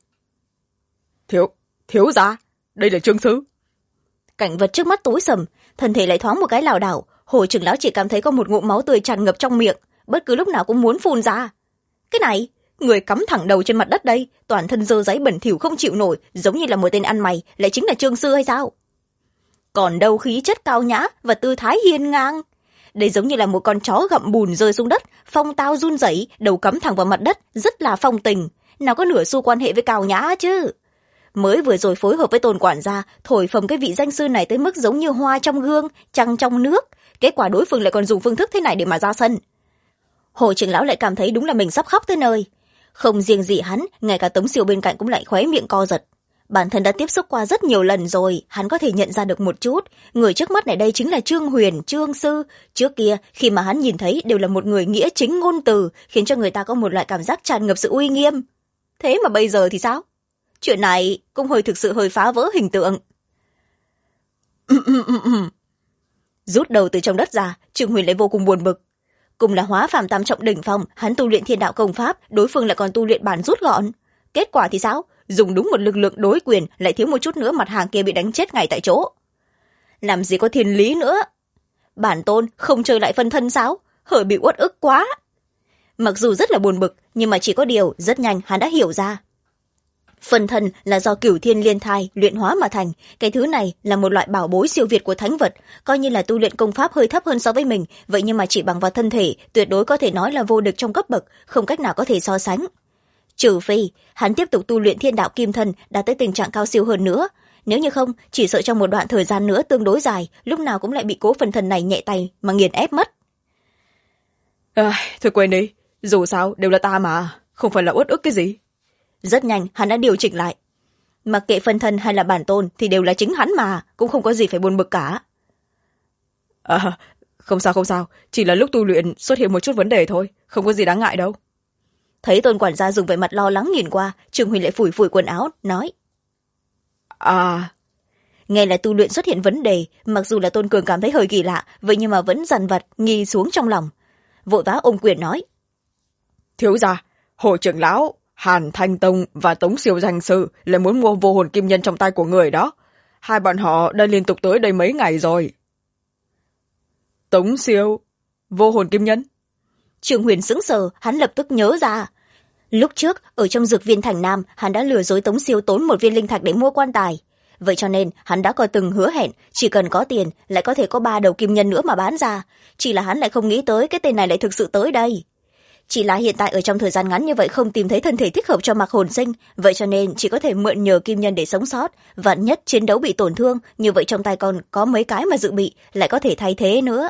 Thiếu gia, đây là trương sư. Cảnh vật trước mắt tối sầm, thân thể lại thoáng một cái lảo đảo, Hồ trưởng lão chỉ cảm thấy có một ngụm máu tươi tràn ngập trong miệng, bất cứ lúc nào cũng muốn phun ra. Cái này, người cắm thẳng đầu trên mặt đất đây, toàn thân dơ giấy bẩn thỉu không chịu nổi, giống như là một tên ăn mày, lại chính là trương sư hay sao? Còn đâu khí chất cao nhã và tư thái hiên ngang. Đây giống như là một con chó gặm bùn rơi xuống đất, phong tao run rẩy, đầu cắm thẳng vào mặt đất, rất là phong tình, nào có nửa xu quan hệ với cao nhã chứ. Mới vừa rồi phối hợp với Tôn quản gia, thổi phồng cái vị danh sư này tới mức giống như hoa trong gương, trăng trong nước, kết quả đối phương lại còn dùng phương thức thế này để mà ra sân. Hồ trưởng lão lại cảm thấy đúng là mình sắp khóc tới nơi. Không riêng gì hắn, ngay cả Tống Siêu bên cạnh cũng lại khóe miệng co giật. Bản thân đã tiếp xúc qua rất nhiều lần rồi, hắn có thể nhận ra được một chút, người trước mắt này đây chính là Trương Huyền, Trương sư. Trước kia, khi mà hắn nhìn thấy đều là một người nghĩa chính ngôn từ, khiến cho người ta có một loại cảm giác tràn ngập sự uy nghiêm. Thế mà bây giờ thì sao? Chuyện này cũng thực sự hơi phá vỡ hình tượng. Rút đầu từ trong đất ra, Trương Huyền lại vô cùng buồn bực. Cùng là hóa phàm tam trọng đỉnh phong, hắn tu luyện thiên đạo công pháp, đối phương lại còn tu luyện bản rút gọn. Kết quả thì sao? Dùng đúng một lực lượng đối quyền, lại thiếu một chút nữa mặt hàng kia bị đánh chết ngay tại chỗ. Làm gì có thiên lý nữa? Bản tôn không chơi lại phân thân sao? Hỡi bị uất ức quá. Mặc dù rất là buồn bực, nhưng mà chỉ có điều rất nhanh hắn đã hiểu ra. Phân thân là do Cửu Thiên Liên Thai luyện hóa mà thành, cái thứ này là một loại bảo bối siêu việt của thánh vật, coi như là tu luyện công pháp hơi thấp hơn so với mình, vậy nhưng mà chỉ bằng vào thân thể, tuyệt đối có thể nói là vô địch trong cấp bậc, không cách nào có thể so sánh. Trừ phi hắn tiếp tục tu luyện thiên đạo kim thân đạt tới tình trạng cao siêu hơn nữa, nếu như không, chỉ sợ trong một đoạn thời gian nữa tương đối dài, lúc nào cũng lại bị cố phân thân này nhẹ tay mà nghiền ép mất. Thôi quên đi, dù sao đều là ta mà, không phải là uất ức cái gì. Rất nhanh hắn đã điều chỉnh lại. Mặc kệ phân thân hay là bản tôn thì đều là chính hắn mà, cũng không có gì phải buồn bực cả. Không sao, chỉ là lúc tu luyện xuất hiện một chút vấn đề thôi, không có gì đáng ngại đâu. Thấy Tôn quản gia dùng vẻ mặt lo lắng nhìn qua, Trương Huỳnh lại phủi phủi quần áo, nói. Nghe là tu luyện xuất hiện vấn đề, mặc dù là Tôn Cường cảm thấy hơi kỳ lạ, vậy nhưng mà vẫn dằn vặt, nghi xuống trong lòng. Vội vã ôm quyền nói. Thiếu gia, Hồ trưởng lão, Hàn Thanh Tông và Tống Siêu danh sư lại muốn mua vô hồn kim nhân trong tay của người đó. Hai bọn họ đã liên tục tới đây mấy ngày rồi. Tống Siêu, vô hồn kim nhân. Trương Huyền sững sờ, hắn lập tức nhớ ra. Lúc trước ở trong dược viên thành Nam, hắn đã lừa dối Tống Siêu tốn một viên linh thạch để mua quan tài. Vậy cho nên hắn đã có từng hứa hẹn chỉ cần có tiền lại có thể có 3 đầu kim nhân nữa mà bán ra. Chỉ là hắn lại không nghĩ tới cái tên này lại thực sự tới đây. Chỉ là hiện tại ở trong thời gian ngắn như vậy không tìm thấy thân thể thích hợp cho Mạc Hồn Sinh, vậy cho nên chỉ có thể mượn nhờ kim nhân để sống sót. Vạn nhất chiến đấu bị tổn thương, như vậy trong tay còn có mấy cái mà dự bị, lại có thể thay thế nữa.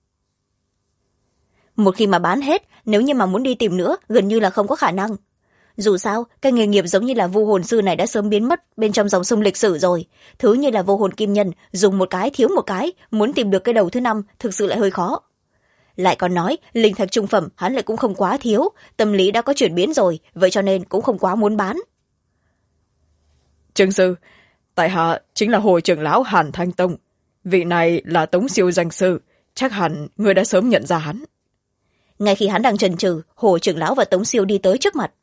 Một khi mà bán hết, nếu như mà muốn đi tìm nữa, gần như là không có khả năng. Dù sao, cái nghề nghiệp giống như là vu hồn sư này đã sớm biến mất bên trong dòng sông lịch sử rồi. Thứ như là vô hồn kim nhân, dùng một cái thiếu một cái, muốn tìm được cái đầu thứ 5 thực sự lại hơi khó. Lại còn nói, linh thạch trung phẩm hắn lại cũng không quá thiếu, tâm lý đã có chuyển biến rồi, vậy cho nên cũng không quá muốn bán. Trương sư, tại hạ chính là Hồ trưởng lão Hàn Thanh Tông. Vị này là Tống Siêu danh sư, chắc hẳn người đã sớm nhận ra hắn. Ngay khi hắn đang chần chừ, Hồ trưởng lão và Tống Siêu đi tới trước mặt.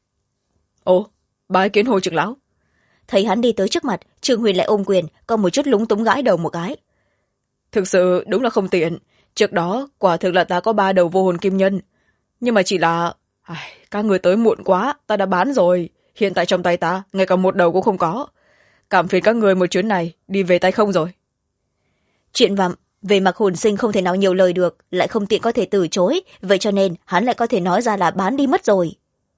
Ồ, bái kiến Hồ trưởng lão. Thấy hắn đi tới trước mặt, Trương Huyền lại ôm quyền, có một chút lúng túng gãi đầu một cái. Thực sự đúng là không tiện. Trước đó quả thực là ta có 3 đầu vô hồn kim nhân, nhưng mà chỉ là các người tới muộn quá, ta đã bán rồi. Hiện tại trong tay ta ngay cả một đầu cũng không có. Cảm phiền các người một chuyến này đi về tay không rồi. Chuyện vặm về Mạc Hồn Sinh không thể nào nhiều lời được, lại không tiện có thể từ chối, vậy cho nên hắn lại có thể nói ra là bán đi mất rồi.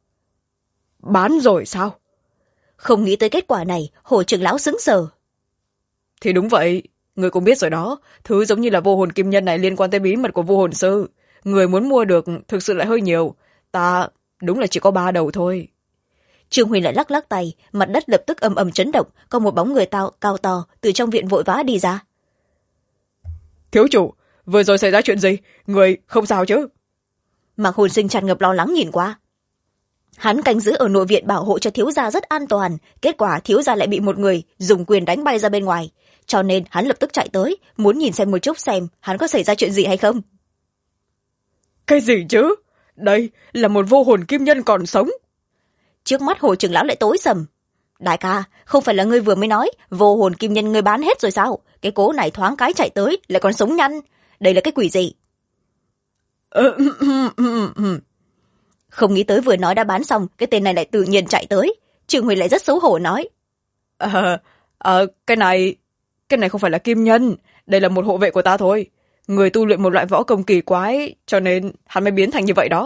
Bán rồi sao? Không nghĩ tới kết quả này, Hồ trưởng lão sững sờ. Thì đúng vậy, người cũng biết rồi đó, thứ giống như là vô hồn kim nhân này liên quan tới bí mật của vô hồn sư. Người muốn mua được thực sự lại hơi nhiều, ta đúng là chỉ có 3 đầu thôi. Trương Huyền lại lắc lắc tay, mặt đất lập tức ầm ầm chấn động, có một bóng người cao to từ trong viện vội vã đi ra. Thiếu chủ, vừa rồi xảy ra chuyện gì? Người không sao chứ? Mạc Hồn Sinh tràn ngập lo lắng nhìn qua. Hắn canh giữ ở nội viện bảo hộ cho thiếu gia rất an toàn, kết quả thiếu gia lại bị một người dùng quyền đánh bay ra bên ngoài, cho nên hắn lập tức chạy tới, muốn nhìn xem một chút xem hắn có xảy ra chuyện gì hay không. Cái gì chứ? Đây là một vô hồn kim nhân còn sống. Trước mắt Hồ trưởng lão lại tối sầm. Đại ca, không phải là ngươi vừa mới nói vô hồn kim nhân ngươi bán hết rồi sao? Cái cố này thoáng cái chạy tới lại còn sống nhanh, đây là cái quỷ gì? Không nghĩ tới vừa nói đã bán xong, cái tên này lại tự nhiên chạy tới. Trương Huyền lại rất xấu hổ nói. Cái này không phải là kim nhân, đây là một hộ vệ của ta thôi. Người tu luyện một loại võ công kỳ quái, cho nên hắn mới biến thành như vậy đó.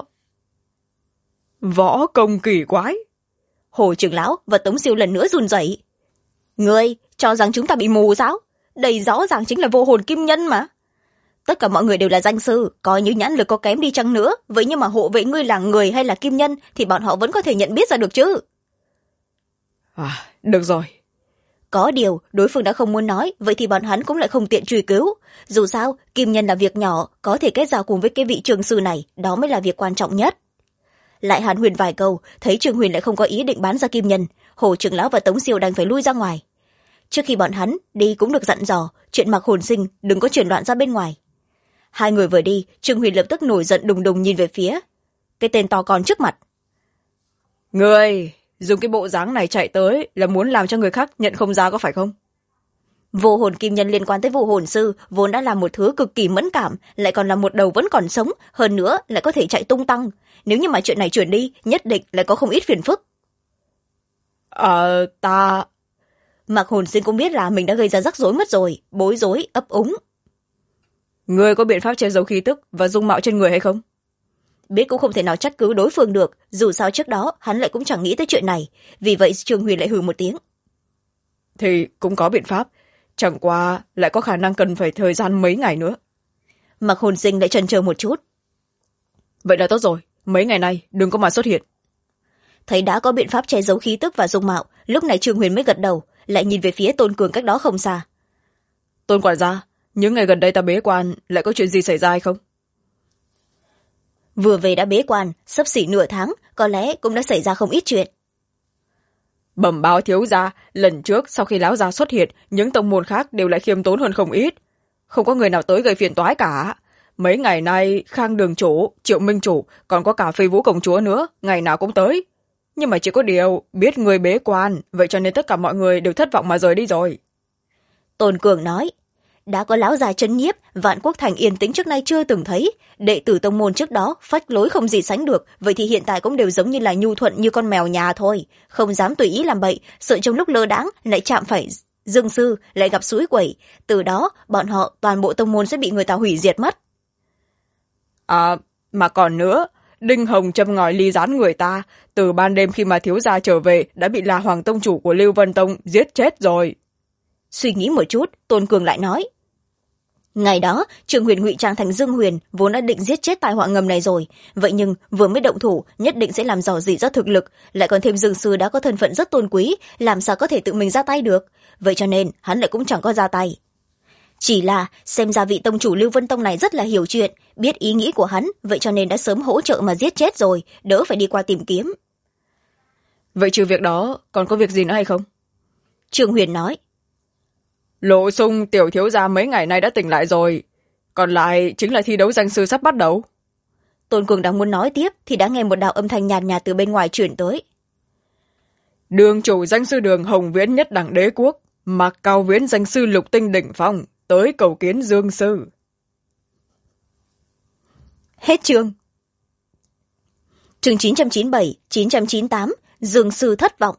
Võ công kỳ quái? Hồ trưởng lão và Tống Siêu lần nữa run rẩy. Ngươi cho rằng chúng ta bị mù sao? Đây rõ ràng chính là vô hồn kim nhân mà. Tất cả mọi người đều là danh sư, coi như nhãn lực có kém đi chăng nữa, vậy nhưng mà hộ vệ ngươi là người hay là kim nhân thì bọn họ vẫn có thể nhận biết ra được chứ. Được rồi. Có điều đối phương đã không muốn nói, vậy thì bọn hắn cũng lại không tiện truy cứu. Dù sao kim nhân là việc nhỏ, có thể kết giao cùng với cái vị trường sư này, đó mới là việc quan trọng nhất. Lại hàn huyên vài câu, thấy Trương Huyền lại không có ý định bán ra kim nhân, Hồ trưởng lão và Tống Siêu đành phải lui ra ngoài. Trước khi bọn hắn đi cũng được dặn dò chuyện Mạc Hồn Sinh đừng có truyền loạn ra bên ngoài. Hai người vừa đi, Trương Huyền lập tức nổi giận đùng đùng nhìn về phía cái tên to con trước mặt. Người dùng cái bộ dáng này chạy tới là muốn làm cho người khác nhận không ra có phải không? Vô hồn kim nhân liên quan tới vô hồn sư vốn đã là một thứ cực kỳ mẫn cảm, lại còn là một đầu vẫn còn sống, hơn nữa lại có thể chạy tung tăng. Nếu như mà chuyện này chuyển đi, nhất định lại có không ít phiền phức. Mạc Hồn Sinh cũng biết là mình đã gây ra rắc rối mất rồi, bối rối ấp úng. Người có biện pháp che giấu khí tức và dung mạo trên người hay không? Biết cũng không thể nào trách cứ đối phương được, dù sao trước đó hắn lại cũng chẳng nghĩ tới chuyện này, vì vậy Trương Huyền lại hừ một tiếng. Thì cũng có biện pháp, chẳng qua lại có khả năng cần phải thời gian mấy ngày nữa. Mạc Hồn Sinh lại chần chờ một chút. Vậy là tốt rồi, mấy ngày nay đừng có mà xuất hiện. Thấy đã có biện pháp che giấu khí tức và dung mạo, lúc này Trương Huyền mới gật đầu, lại nhìn về phía Tôn Cường cách đó không xa. Tôn quản gia, những ngày gần đây ta bế quan, lại có chuyện gì xảy ra hay không? Vừa về đã bế quan, sắp xỉ nửa tháng, có lẽ cũng đã xảy ra không ít chuyện. Bẩm báo thiếu gia, lần trước sau khi lão gia xuất hiện, những tông môn khác đều lại khiêm tốn hơn không ít. Không có người nào tới gây phiền toái cả. Mấy ngày nay, Khang Đường Chủ, Triệu Minh Chủ, còn có cả Phi Vũ Công Chúa nữa, ngày nào cũng tới. Nhưng mà chỉ có điều, biết người bế quan, vậy cho nên tất cả mọi người đều thất vọng mà rời đi rồi. Tôn Cường nói, đã có lão già trấn nhiếp, Vạn Quốc thành yên tĩnh trước nay chưa từng thấy. Đệ tử tông môn trước đó phách lối không gì sánh được, vậy thì hiện tại cũng đều giống như là nhu thuận như con mèo nhà thôi, không dám tùy ý làm bậy, sợ trong lúc lơ đãng lại chạm phải Dương sư, lại gặp suối quẩy. Từ đó bọn họ toàn bộ tông môn sẽ bị người ta hủy diệt mất. Mà còn nữa, đinh hồng châm ngòi ly gián người ta, từ ban đêm khi mà thiếu gia trở về đã bị là hoàng tông chủ của Lưu Vân Tông giết chết rồi. Suy nghĩ một chút, Tôn Cường lại nói, ngày đó Trương Huyền ngụy trang thành Dương Huyền vốn đã định giết chết tai họa ngầm này rồi, vậy nhưng vừa mới động thủ nhất định sẽ làm dò dỉ ra thực lực, lại còn thêm Dương sư đã có thân phận rất tôn quý, làm sao có thể tự mình ra tay được, vậy cho nên hắn lại cũng chẳng có ra tay. Chỉ là xem ra vị tông chủ Lưu Vân Tông này rất là hiểu chuyện, biết ý nghĩ của hắn, vậy cho nên đã sớm hỗ trợ mà giết chết rồi, đỡ phải đi qua tìm kiếm. Vậy trừ việc đó còn có việc gì nữa hay không? Trương Huyền nói, Lộ Sung tiểu thiếu gia mấy ngày nay đã tỉnh lại rồi, còn lại chính là thi đấu danh sư sắp bắt đầu. Tôn Cường đang muốn nói tiếp thì đã nghe một đạo âm thanh nhàn nhạt từ bên ngoài chuyển tới. Đường chủ danh sư Đường Hồng Viễn nhất đẳng đế quốc, Mạc Cao Viễn danh sư lục tinh đỉnh phong tới cầu kiến Dương sư. Hết chương. Chương 997, 998, Dương sư thất vọng.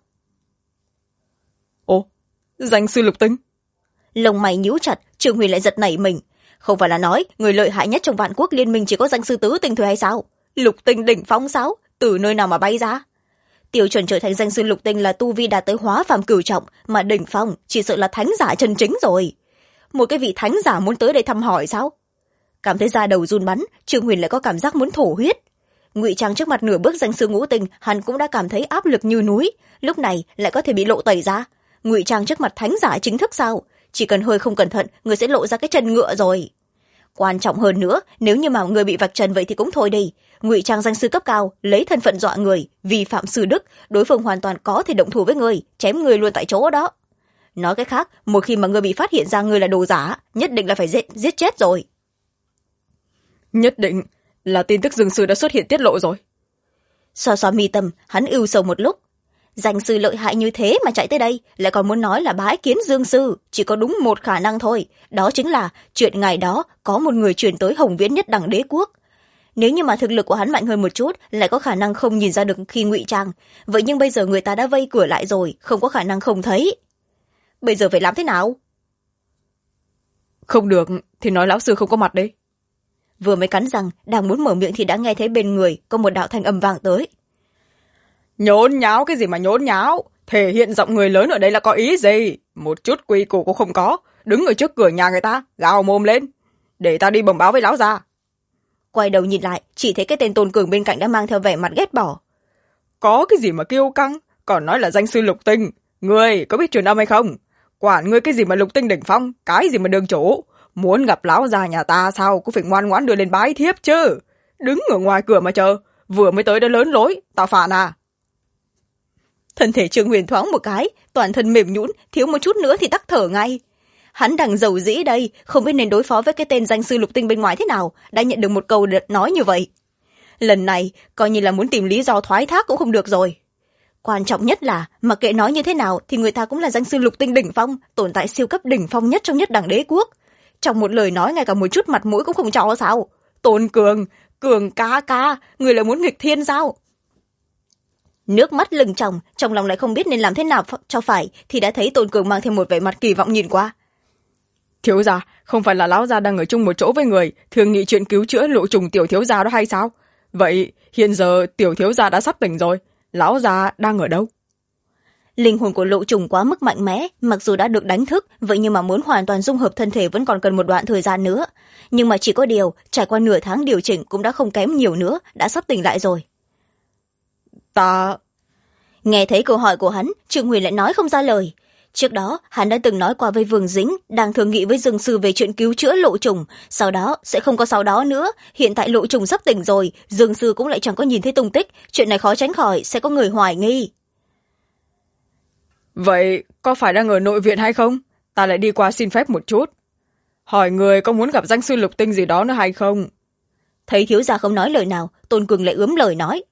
Ồ, danh sư lục tinh. Lông mày nhíu chặt, Trương Huyền lại giật nảy mình. Không phải là nói người lợi hại nhất trong Vạn Quốc liên minh chỉ có danh sư tứ tinh thôi hay sao? Lục tinh đỉnh phong sao? Từ nơi nào mà bay ra? Tiêu chuẩn trở thành danh sư lục tinh là tu vi đạt tới hóa phàm cửu trọng, mà đỉnh phong chỉ sợ là thánh giả chân chính rồi. Một cái vị thánh giả muốn tới đây thăm hỏi sao? Cảm thấy da đầu run bắn, Trương Huyền lại có cảm giác muốn thổ huyết. Ngụy trang trước mặt nửa bước danh sư ngũ tinh, hắn cũng đã cảm thấy áp lực như núi, lúc này lại có thể bị lộ tẩy ra. Ngụy trang trước mặt thánh giả chính thức sao? Chỉ cần hơi không cẩn thận, người sẽ lộ ra cái chân ngựa rồi. Quan trọng hơn nữa, nếu như mà người bị vạch trần vậy thì cũng thôi đi. Ngụy trang danh sư cấp cao, lấy thân phận dọa người, vi phạm sư đức, đối phương hoàn toàn có thể động thủ với người, chém người luôn tại chỗ đó. Nói cách khác, một khi mà người bị phát hiện ra người là đồ giả, nhất định là phải giết chết rồi. Nhất định là tin tức Dương sư đã xuất hiện tiết lộ rồi. Xoa xoa mi tâm, hắn ưu sầu một lúc. Danh sư lợi hại như thế mà chạy tới đây, lại còn muốn nói là bái kiến Dương sư, chỉ có đúng một khả năng thôi, đó chính là chuyện ngày đó có một người truyền tới Hồng Viễn nhất đẳng đế quốc. Nếu như mà thực lực của hắn mạnh hơn một chút, lại có khả năng không nhìn ra được khi ngụy trang, vậy nhưng bây giờ người ta đã vây cửa lại rồi, không có khả năng không thấy. Bây giờ phải làm thế nào? Không được thì nói lão sư không có mặt đấy. Vừa mới cắn răng, đang muốn mở miệng thì đã nghe thấy bên người có một đạo thanh âm vang tới. Nhốn nháo cái gì mà nhốn nháo, thể hiện giọng người lớn ở đây là có ý gì? Một chút quy củ cũng không có, đứng ở trước cửa nhà người ta gào mồm lên, để ta đi bẩm báo với lão gia. Quay đầu nhìn lại, chỉ thấy cái tên Tôn Cường bên cạnh đã mang theo vẻ mặt ghét bỏ. Có cái gì mà kiêu căng, còn nói là danh sư lục tinh, ngươi có biết truyền âm hay không? Quản ngươi cái gì mà lục tinh đỉnh phong, cái gì mà đường chủ, muốn gặp lão gia nhà ta sao cũng phải ngoan ngoãn đưa lên bái thiếp chứ. Đứng ở ngoài cửa mà chờ, vừa mới tới đã lớn lối, tao phản à? Thân thể Trương Huyền thoáng một cái, toàn thân mềm nhũn, thiếu một chút nữa thì tắc thở ngay. Hắn đang giàu dĩ đây, không biết nên đối phó với cái tên danh sư lục tinh bên ngoài thế nào, đã nhận được một câu nói như vậy. Lần này coi như là muốn tìm lý do thoái thác cũng không được rồi. Quan trọng nhất là mặc kệ nói như thế nào thì người ta cũng là danh sư lục tinh đỉnh phong, tồn tại siêu cấp đỉnh phong nhất trong nhất đẳng đế quốc. Trong một lời nói ngay cả một chút mặt mũi cũng không cho sao? Tôn Cường, Cường ca ca, người lại muốn nghịch thiên sao? Nước mắt lưng tròng, trong lòng lại không biết nên làm thế nào cho phải, thì đã thấy Tôn Cường mang thêm một vẻ mặt kỳ vọng nhìn qua. Thiếu gia, không phải là lão gia đang ở chung một chỗ với người, thường nghị chuyện cứu chữa Lộ Trùng tiểu thiếu gia đó hay sao? Vậy hiện giờ tiểu thiếu gia đã sắp tỉnh rồi, lão gia đang ở đâu? Linh hồn của Lộ Trùng quá mức mạnh mẽ, mặc dù đã được đánh thức, vậy nhưng mà muốn hoàn toàn dung hợp thân thể vẫn còn cần một đoạn thời gian nữa. Nhưng mà chỉ có điều, trải qua nửa tháng điều chỉnh cũng đã không kém nhiều nữa, đã sắp tỉnh lại rồi. Ta... Nghe thấy câu hỏi của hắn, Trương Huyền lại nói không ra lời. Trước đó, hắn đã từng nói qua với Vương Dĩnh, đang thương nghị với Dương sư về chuyện cứu chữa Lộ Trùng, sau đó sẽ không có sau đó nữa. Hiện tại Lộ Trùng sắp tỉnh rồi, Dương sư cũng lại chẳng có nhìn thấy tung tích, chuyện này khó tránh khỏi sẽ có người hoài nghi. Vậy có phải đang ở nội viện hay không? Ta lại đi qua xin phép một chút. Hỏi người có muốn gặp danh sư lục tinh gì đó nữa hay không? Thấy thiếu gia không nói lời nào, Tôn Cường lại ướm lời nói.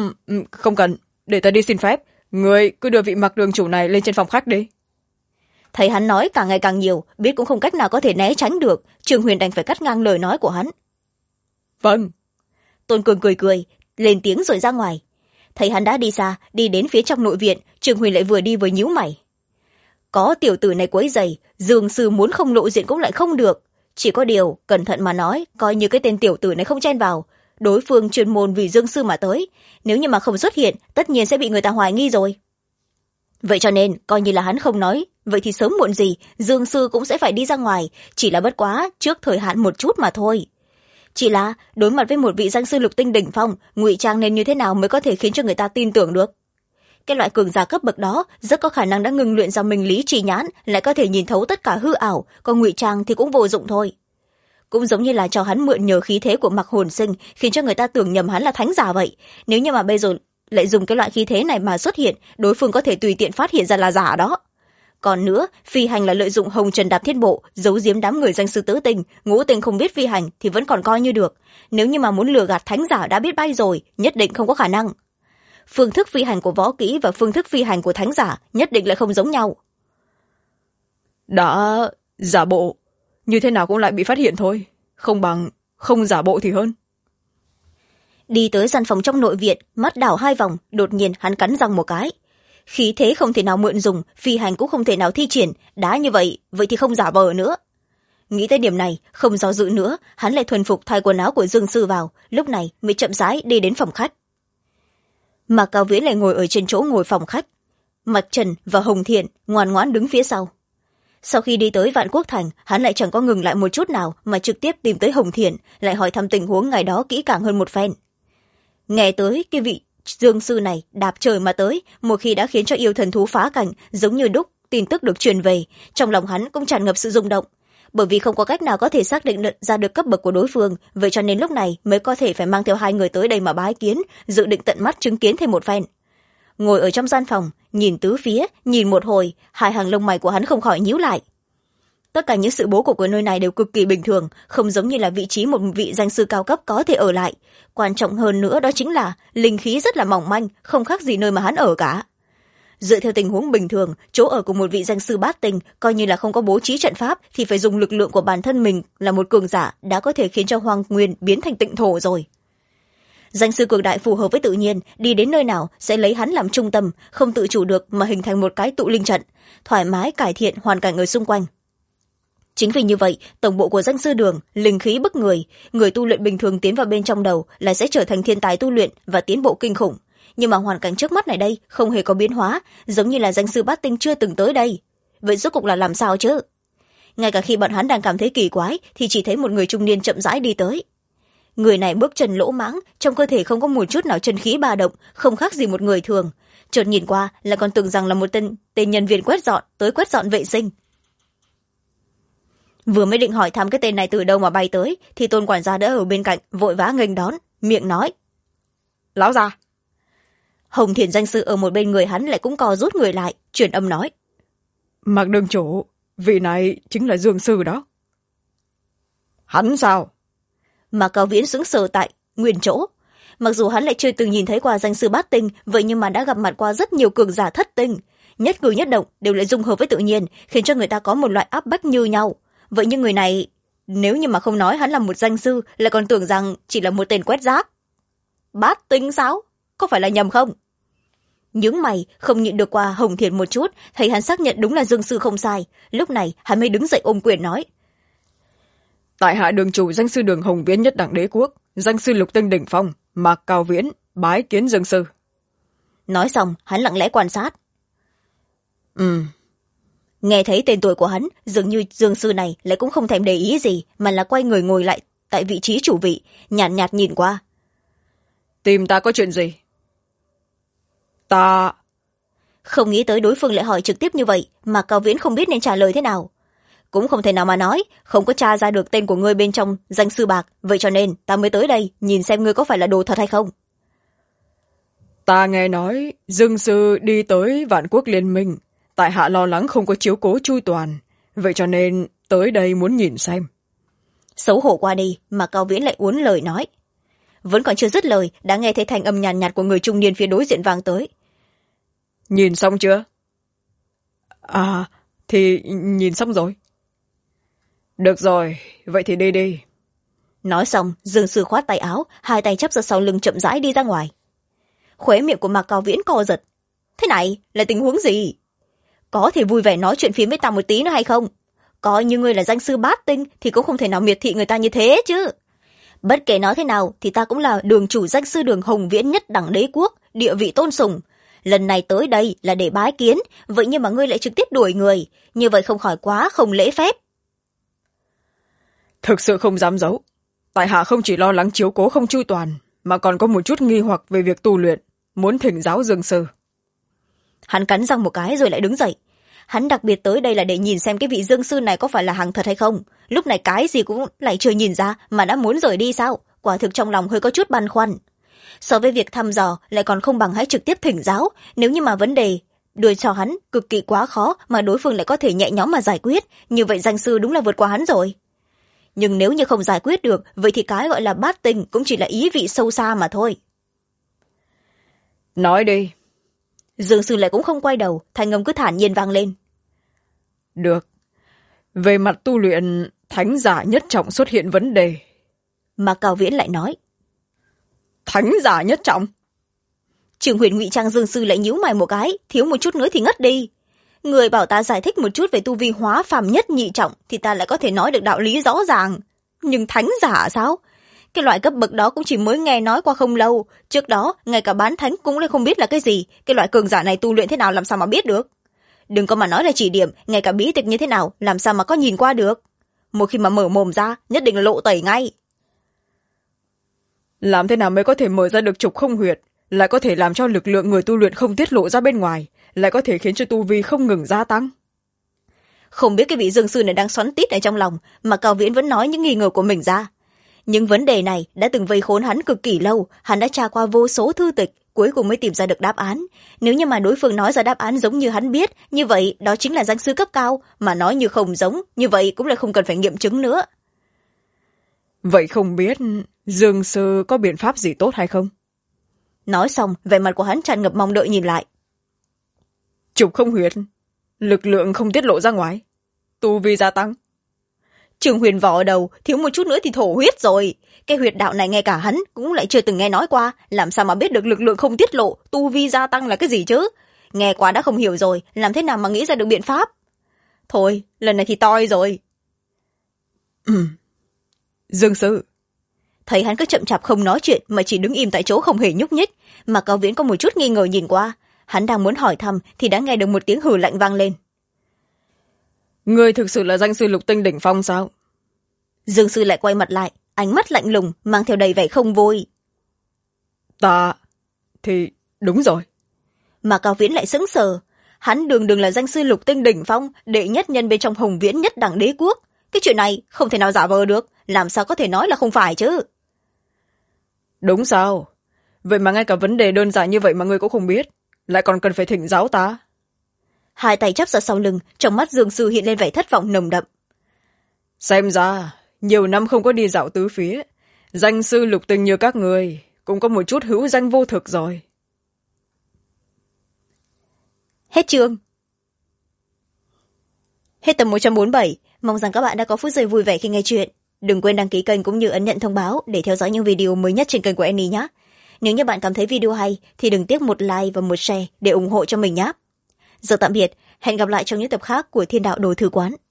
Không cần, để ta đi xin phép. Người cứ đưa vị Mặc đường chủ này lên trên phòng khách đi. Thấy hắn nói càng ngày càng nhiều, biết cũng không cách nào có thể né tránh được, Trương Huyền đành phải cắt ngang lời nói của hắn. Vâng. Tôn Cường cười cười, lên tiếng rồi ra ngoài. Thấy hắn đã đi xa, đi đến phía trong nội viện, Trương Huyền lại vừa đi vừa nhíu mày. Có tiểu tử này quấy rầy, Dương sư muốn không lộ diện cũng lại không được. Chỉ có điều, cẩn thận mà nói, coi như cái tên tiểu tử này không chen vào. Đối phương chuyên môn vì Dương sư mà tới. Nếu như mà không xuất hiện, tất nhiên sẽ bị người ta hoài nghi rồi. Vậy cho nên, coi như là hắn không nói, vậy thì sớm muộn gì, Dương sư cũng sẽ phải đi ra ngoài, chỉ là bất quá, trước thời hạn một chút mà thôi. Chỉ là, đối mặt với một vị danh sư lục tinh đỉnh phong, ngụy trang nên như thế nào mới có thể khiến cho người ta tin tưởng được? Cái loại cường giả cấp bậc đó rất có khả năng đã ngừng luyện ra minh lý trì nhãn, lại có thể nhìn thấu tất cả hư ảo, còn ngụy trang thì cũng vô dụng thôi. Cũng giống như là cho hắn mượn nhờ khí thế của mặc hồn sinh, khiến cho người ta tưởng nhầm hắn là thánh giả vậy. Nếu như mà bây giờ lại dùng cái loại khí thế này mà xuất hiện, đối phương có thể tùy tiện phát hiện ra là giả đó. Còn nữa, phi hành là lợi dụng hồng trần đạp thiên bộ, giấu giếm đám người danh sư tứ tinh, ngũ tinh không biết phi hành thì vẫn còn coi như được. Nếu như mà muốn lừa gạt thánh giả đã biết bay rồi, nhất định không có khả năng. Phương thức phi hành của võ kỹ và phương thức phi hành của thánh giả nhất định lại không giống nhau. Đã giả bộ, như thế nào cũng lại bị phát hiện thôi. Không bằng không giả bộ thì hơn. Đi tới gian phòng trong nội viện, mắt đảo hai vòng, đột nhiên hắn cắn răng một cái. Khí thế không thể nào mượn dùng, phi hành cũng không thể nào thi triển, đã như vậy, vậy thì không giả vờ nữa. Nghĩ tới điểm này, không do dự nữa, hắn lại thuần phục thay quần áo của Dương sư vào, lúc này mới chậm rãi đi đến phòng khách. Mạc Cao Viễn lại ngồi ở trên chỗ ngồi phòng khách. Mạch Trần và Hồng Thiện ngoan ngoãn đứng phía sau. Sau khi đi tới Vạn Quốc Thành, hắn lại chẳng có ngừng lại một chút nào mà trực tiếp tìm tới Hồng Thiện, lại hỏi thăm tình huống ngày đó kỹ càng hơn một phen. Nghe tới cái vị Dương sư này đạp trời mà tới, một khi đã khiến cho yêu thần thú phá cảnh, giống như đúc, tin tức được truyền về, trong lòng hắn cũng tràn ngập sự rung động. Bởi vì không có cách nào có thể xác định ra được cấp bậc của đối phương, vậy cho nên lúc này mới có thể phải mang theo hai người tới đây mà bái kiến, dự định tận mắt chứng kiến thêm một phen. Ngồi ở trong gian phòng, nhìn tứ phía, nhìn một hồi, hai hàng lông mày của hắn không khỏi nhíu lại. Tất cả những sự bố cục của nơi này đều cực kỳ bình thường, không giống như là vị trí một vị danh sư cao cấp có thể ở lại. Quan trọng hơn nữa đó chính là linh khí rất là mỏng manh, không khác gì nơi mà hắn ở cả. Dựa theo tình huống bình thường, chỗ ở của một vị danh sư bát tinh, coi như là không có bố trí trận pháp thì phải dùng lực lượng của bản thân mình là một cường giả đã có thể khiến cho hoang nguyên biến thành tịnh thổ rồi. Danh sư cường đại phù hợp với tự nhiên, đi đến nơi nào sẽ lấy hắn làm trung tâm, không tự chủ được mà hình thành một cái tụ linh trận, thoải mái cải thiện hoàn cảnh ở xung quanh. Chính vì như vậy, tổng bộ của danh sư đường, linh khí bức người tu luyện bình thường tiến vào bên trong đầu là sẽ trở thành thiên tài tu luyện và tiến bộ kinh khủng. Nhưng mà hoàn cảnh trước mắt này đây không hề có biến hóa, giống như là danh sư bát tinh chưa từng tới đây. Vậy rốt cục là làm sao chứ? Ngay cả khi bọn hắn đang cảm thấy kỳ quái thì chỉ thấy một người trung niên chậm rãi đi tới. Người này bước chân lỗ mãng, trong cơ thể không có một chút nào chân khí ba động, không khác gì một người thường. Chợt nhìn qua là còn tưởng rằng là một tên nhân viên quét dọn vệ sinh. Vừa mới định hỏi thăm cái tên này từ đâu mà bay tới thì Tôn quản gia đã ở bên cạnh vội vã nghênh đón, miệng nói: Lão già. Hồng Thiền danh sư ở một bên người hắn lại cũng co rút người lại, truyền âm nói: Mạc đường chủ, vị này chính là Dương sư đó. Hắn sao? Mà Cao Viễn sững sờ tại nguyên chỗ. Mặc dù hắn lại chưa từng nhìn thấy qua danh sư bát tinh, vậy nhưng mà đã gặp mặt qua rất nhiều cường giả thất tinh, nhất cử nhất động đều lại dung hợp với tự nhiên, khiến cho người ta có một loại áp bách như nhau. Vậy nhưng người này, nếu như mà không nói hắn là một danh sư, lại còn tưởng rằng chỉ là một tên quét rác. Bát tinh sao? Có phải là nhầm không? Những mày không nhịn được qua Hồng Thiền một chút, thấy hắn xác nhận đúng là Dương sư không sai, lúc này hắn mới đứng dậy ôm quyền nói: Tại hạ đường chủ danh sư đường Hồng Viễn nhất đẳng đế quốc, danh sư lục tinh đỉnh phong, Mạc Cao Viễn, bái kiến Dương sư. Nói xong hắn lặng lẽ quan sát. Nghe thấy tên tuổi của hắn, dường như Dương sư này lại cũng không thèm để ý gì, mà là quay người ngồi lại tại vị trí chủ vị, nhàn nhạt nhìn qua. Tìm ta có chuyện gì? Ta... Không nghĩ tới đối phương lại hỏi trực tiếp như vậy, mà Cao Viễn không biết nên trả lời thế nào. Cũng không thể nào mà nói, không có tra ra được tên của ngươi bên trong danh sư bạc, vậy cho nên ta mới tới đây nhìn xem ngươi có phải là đồ thật hay không. Ta nghe nói Dương sư đi tới Vạn Quốc Liên Minh, tại hạ lo lắng không có chiếu cố chu toàn, vậy cho nên tới đây muốn nhìn xem. Xấu hổ qua đi, mà Cao Viễn lại uốn lời nói. Vẫn còn chưa dứt lời, đã nghe thấy thanh âm nhàn nhạt của người trung niên phía đối diện vang tới. Nhìn xong chưa? thì nhìn xong rồi. Được rồi, vậy thì đi đi. Nói xong dương sư khoát tay áo, hai tay chắp ra sau lưng chậm rãi đi ra ngoài. Khóe miệng của Mạc Cao Viễn co giật. Thế này là tình huống gì? Có thể vui vẻ nói chuyện phím với ta một tí nữa hay không? Coi như ngươi là danh sư bát tinh thì cũng không thể nào miệt thị người ta như thế chứ. Bất kể nói thế nào thì ta cũng là đường chủ danh sư đường Hồng Viễn nhất đẳng đế quốc, địa vị tôn sùng. Lần này tới đây là để bái kiến, vậy nhưng mà ngươi lại trực tiếp đuổi người, như vậy không khỏi quá không lễ phép. Thực sự không dám giấu, tại hạ không chỉ lo lắng chiếu cố không chu toàn, mà còn có một chút nghi hoặc về việc tu luyện, muốn thỉnh giáo Dương sư. Hắn cắn răng một cái rồi lại đứng dậy. Hắn đặc biệt tới đây là để nhìn xem cái vị Dương sư này có phải là hàng thật hay không. Lúc này cái gì cũng lại chưa nhìn ra mà đã muốn rời đi sao? Quả thực trong lòng hơi có chút băn khoăn. So với việc thăm dò lại còn không bằng hãy trực tiếp thỉnh giáo. Nếu như mà vấn đề đưa cho hắn cực kỳ quá khó mà đối phương lại có thể nhẹ nhõm mà giải quyết, như vậy danh sư đúng là vượt qua hắn rồi. Nhưng nếu như không giải quyết được, vậy thì cái gọi là bát tinh cũng chỉ là ý vị sâu xa mà thôi. Nói đi. Dương sư lại cũng không quay đầu, thanh âm cứ thản nhiên vang lên. Được. Về mặt tu luyện, thánh giả nhất trọng xuất hiện vấn đề. Mà Cao Viễn lại nói. Thánh giả nhất trọng? Trường Huyền ngụy trang Dương sư lại nhíu mày một cái, thiếu một chút nữa thì ngất đi. Người bảo ta giải thích một chút về tu vi hóa phàm nhất nhị trọng thì ta lại có thể nói được đạo lý rõ ràng. Nhưng thánh giả sao? Cái loại cấp bậc đó cũng chỉ mới nghe nói qua không lâu. Trước đó, ngay cả bán thánh cũng lại không biết là cái gì. Cái loại cường giả này tu luyện thế nào làm sao mà biết được? Đừng có mà nói là chỉ điểm, ngay cả bí tịch như thế nào làm sao mà có nhìn qua được? Một khi mà mở mồm ra, nhất định là lộ tẩy ngay. Làm thế nào mới có thể mở ra được trục không huyệt, lại có thể làm cho lực lượng người tu luyện không tiết lộ ra bên ngoài, lại có thể khiến cho tu vi không ngừng gia tăng? Không biết cái vị Dương sư này đang xoắn tít ở trong lòng, mà Cao Viễn vẫn nói những nghi ngờ của mình ra. Những vấn đề này đã từng vây khốn hắn cực kỳ lâu, hắn đã tra qua vô số thư tịch, cuối cùng mới tìm ra được đáp án. Nếu như mà đối phương nói ra đáp án giống như hắn biết, như vậy đó chính là danh sư cấp cao, mà nói như không giống, như vậy cũng là không cần phải nghiệm chứng nữa. Vậy không biết Dương sư có biện pháp gì tốt hay không? Nói xong, vẻ mặt của hắn tràn ngập mong đợi nhìn lại. Trục không huyệt, lực lượng không tiết lộ ra ngoài, tu vi gia tăng. Trường Huyền vò ở đầu, thiếu một chút nữa thì thổ huyết rồi. Cái huyệt đạo này ngay cả hắn cũng lại chưa từng nghe nói qua, làm sao mà biết được lực lượng không tiết lộ, tu vi gia tăng là cái gì chứ? Nghe qua đã không hiểu rồi, làm thế nào mà nghĩ ra được biện pháp? Thôi, lần này thì toi rồi. Dương sư. Thấy hắn cứ chậm chạp không nói chuyện mà chỉ đứng im tại chỗ không hề nhúc nhích, mà Cao Viễn có một chút nghi ngờ nhìn qua. Hắn đang muốn hỏi thăm thì đã nghe được một tiếng hừ lạnh vang lên. Ngươi thực sự là danh sư lục tinh đỉnh phong sao? Dương sư lại quay mặt lại, ánh mắt lạnh lùng mang theo đầy vẻ không vui. Ta thì đúng rồi. Mà Cao Viễn lại sững sờ. Hắn đường đường là danh sư lục tinh đỉnh phong, đệ nhất nhân bên trong Hồng Viễn nhất đẳng đế quốc. Cái chuyện này không thể nào giả vờ được, làm sao có thể nói là không phải chứ? Đúng sao? Vậy mà ngay cả vấn đề đơn giản như vậy mà ngươi cũng không biết, lại còn cần phải thỉnh giáo ta? Hai tay chắp ra sau lưng, trong mắt Dương sư hiện lên vẻ thất vọng nồng đậm. Xem ra nhiều năm không có đi dạo tứ phía, danh sư lục tinh như các người cũng có một chút hữu danh vô thực rồi. Hết chương. Hết tập 147. Mong rằng các bạn đã có phút giây vui vẻ khi nghe chuyện. Đừng quên đăng ký kênh cũng như ấn nhận thông báo để theo dõi những video mới nhất trên kênh của Annie nhé. Nếu như bạn cảm thấy video hay thì đừng tiếc một like và một share để ủng hộ cho mình nhé. Giờ tạm biệt, hẹn gặp lại trong những tập khác của Thiên Đạo Đồ Thư Quán.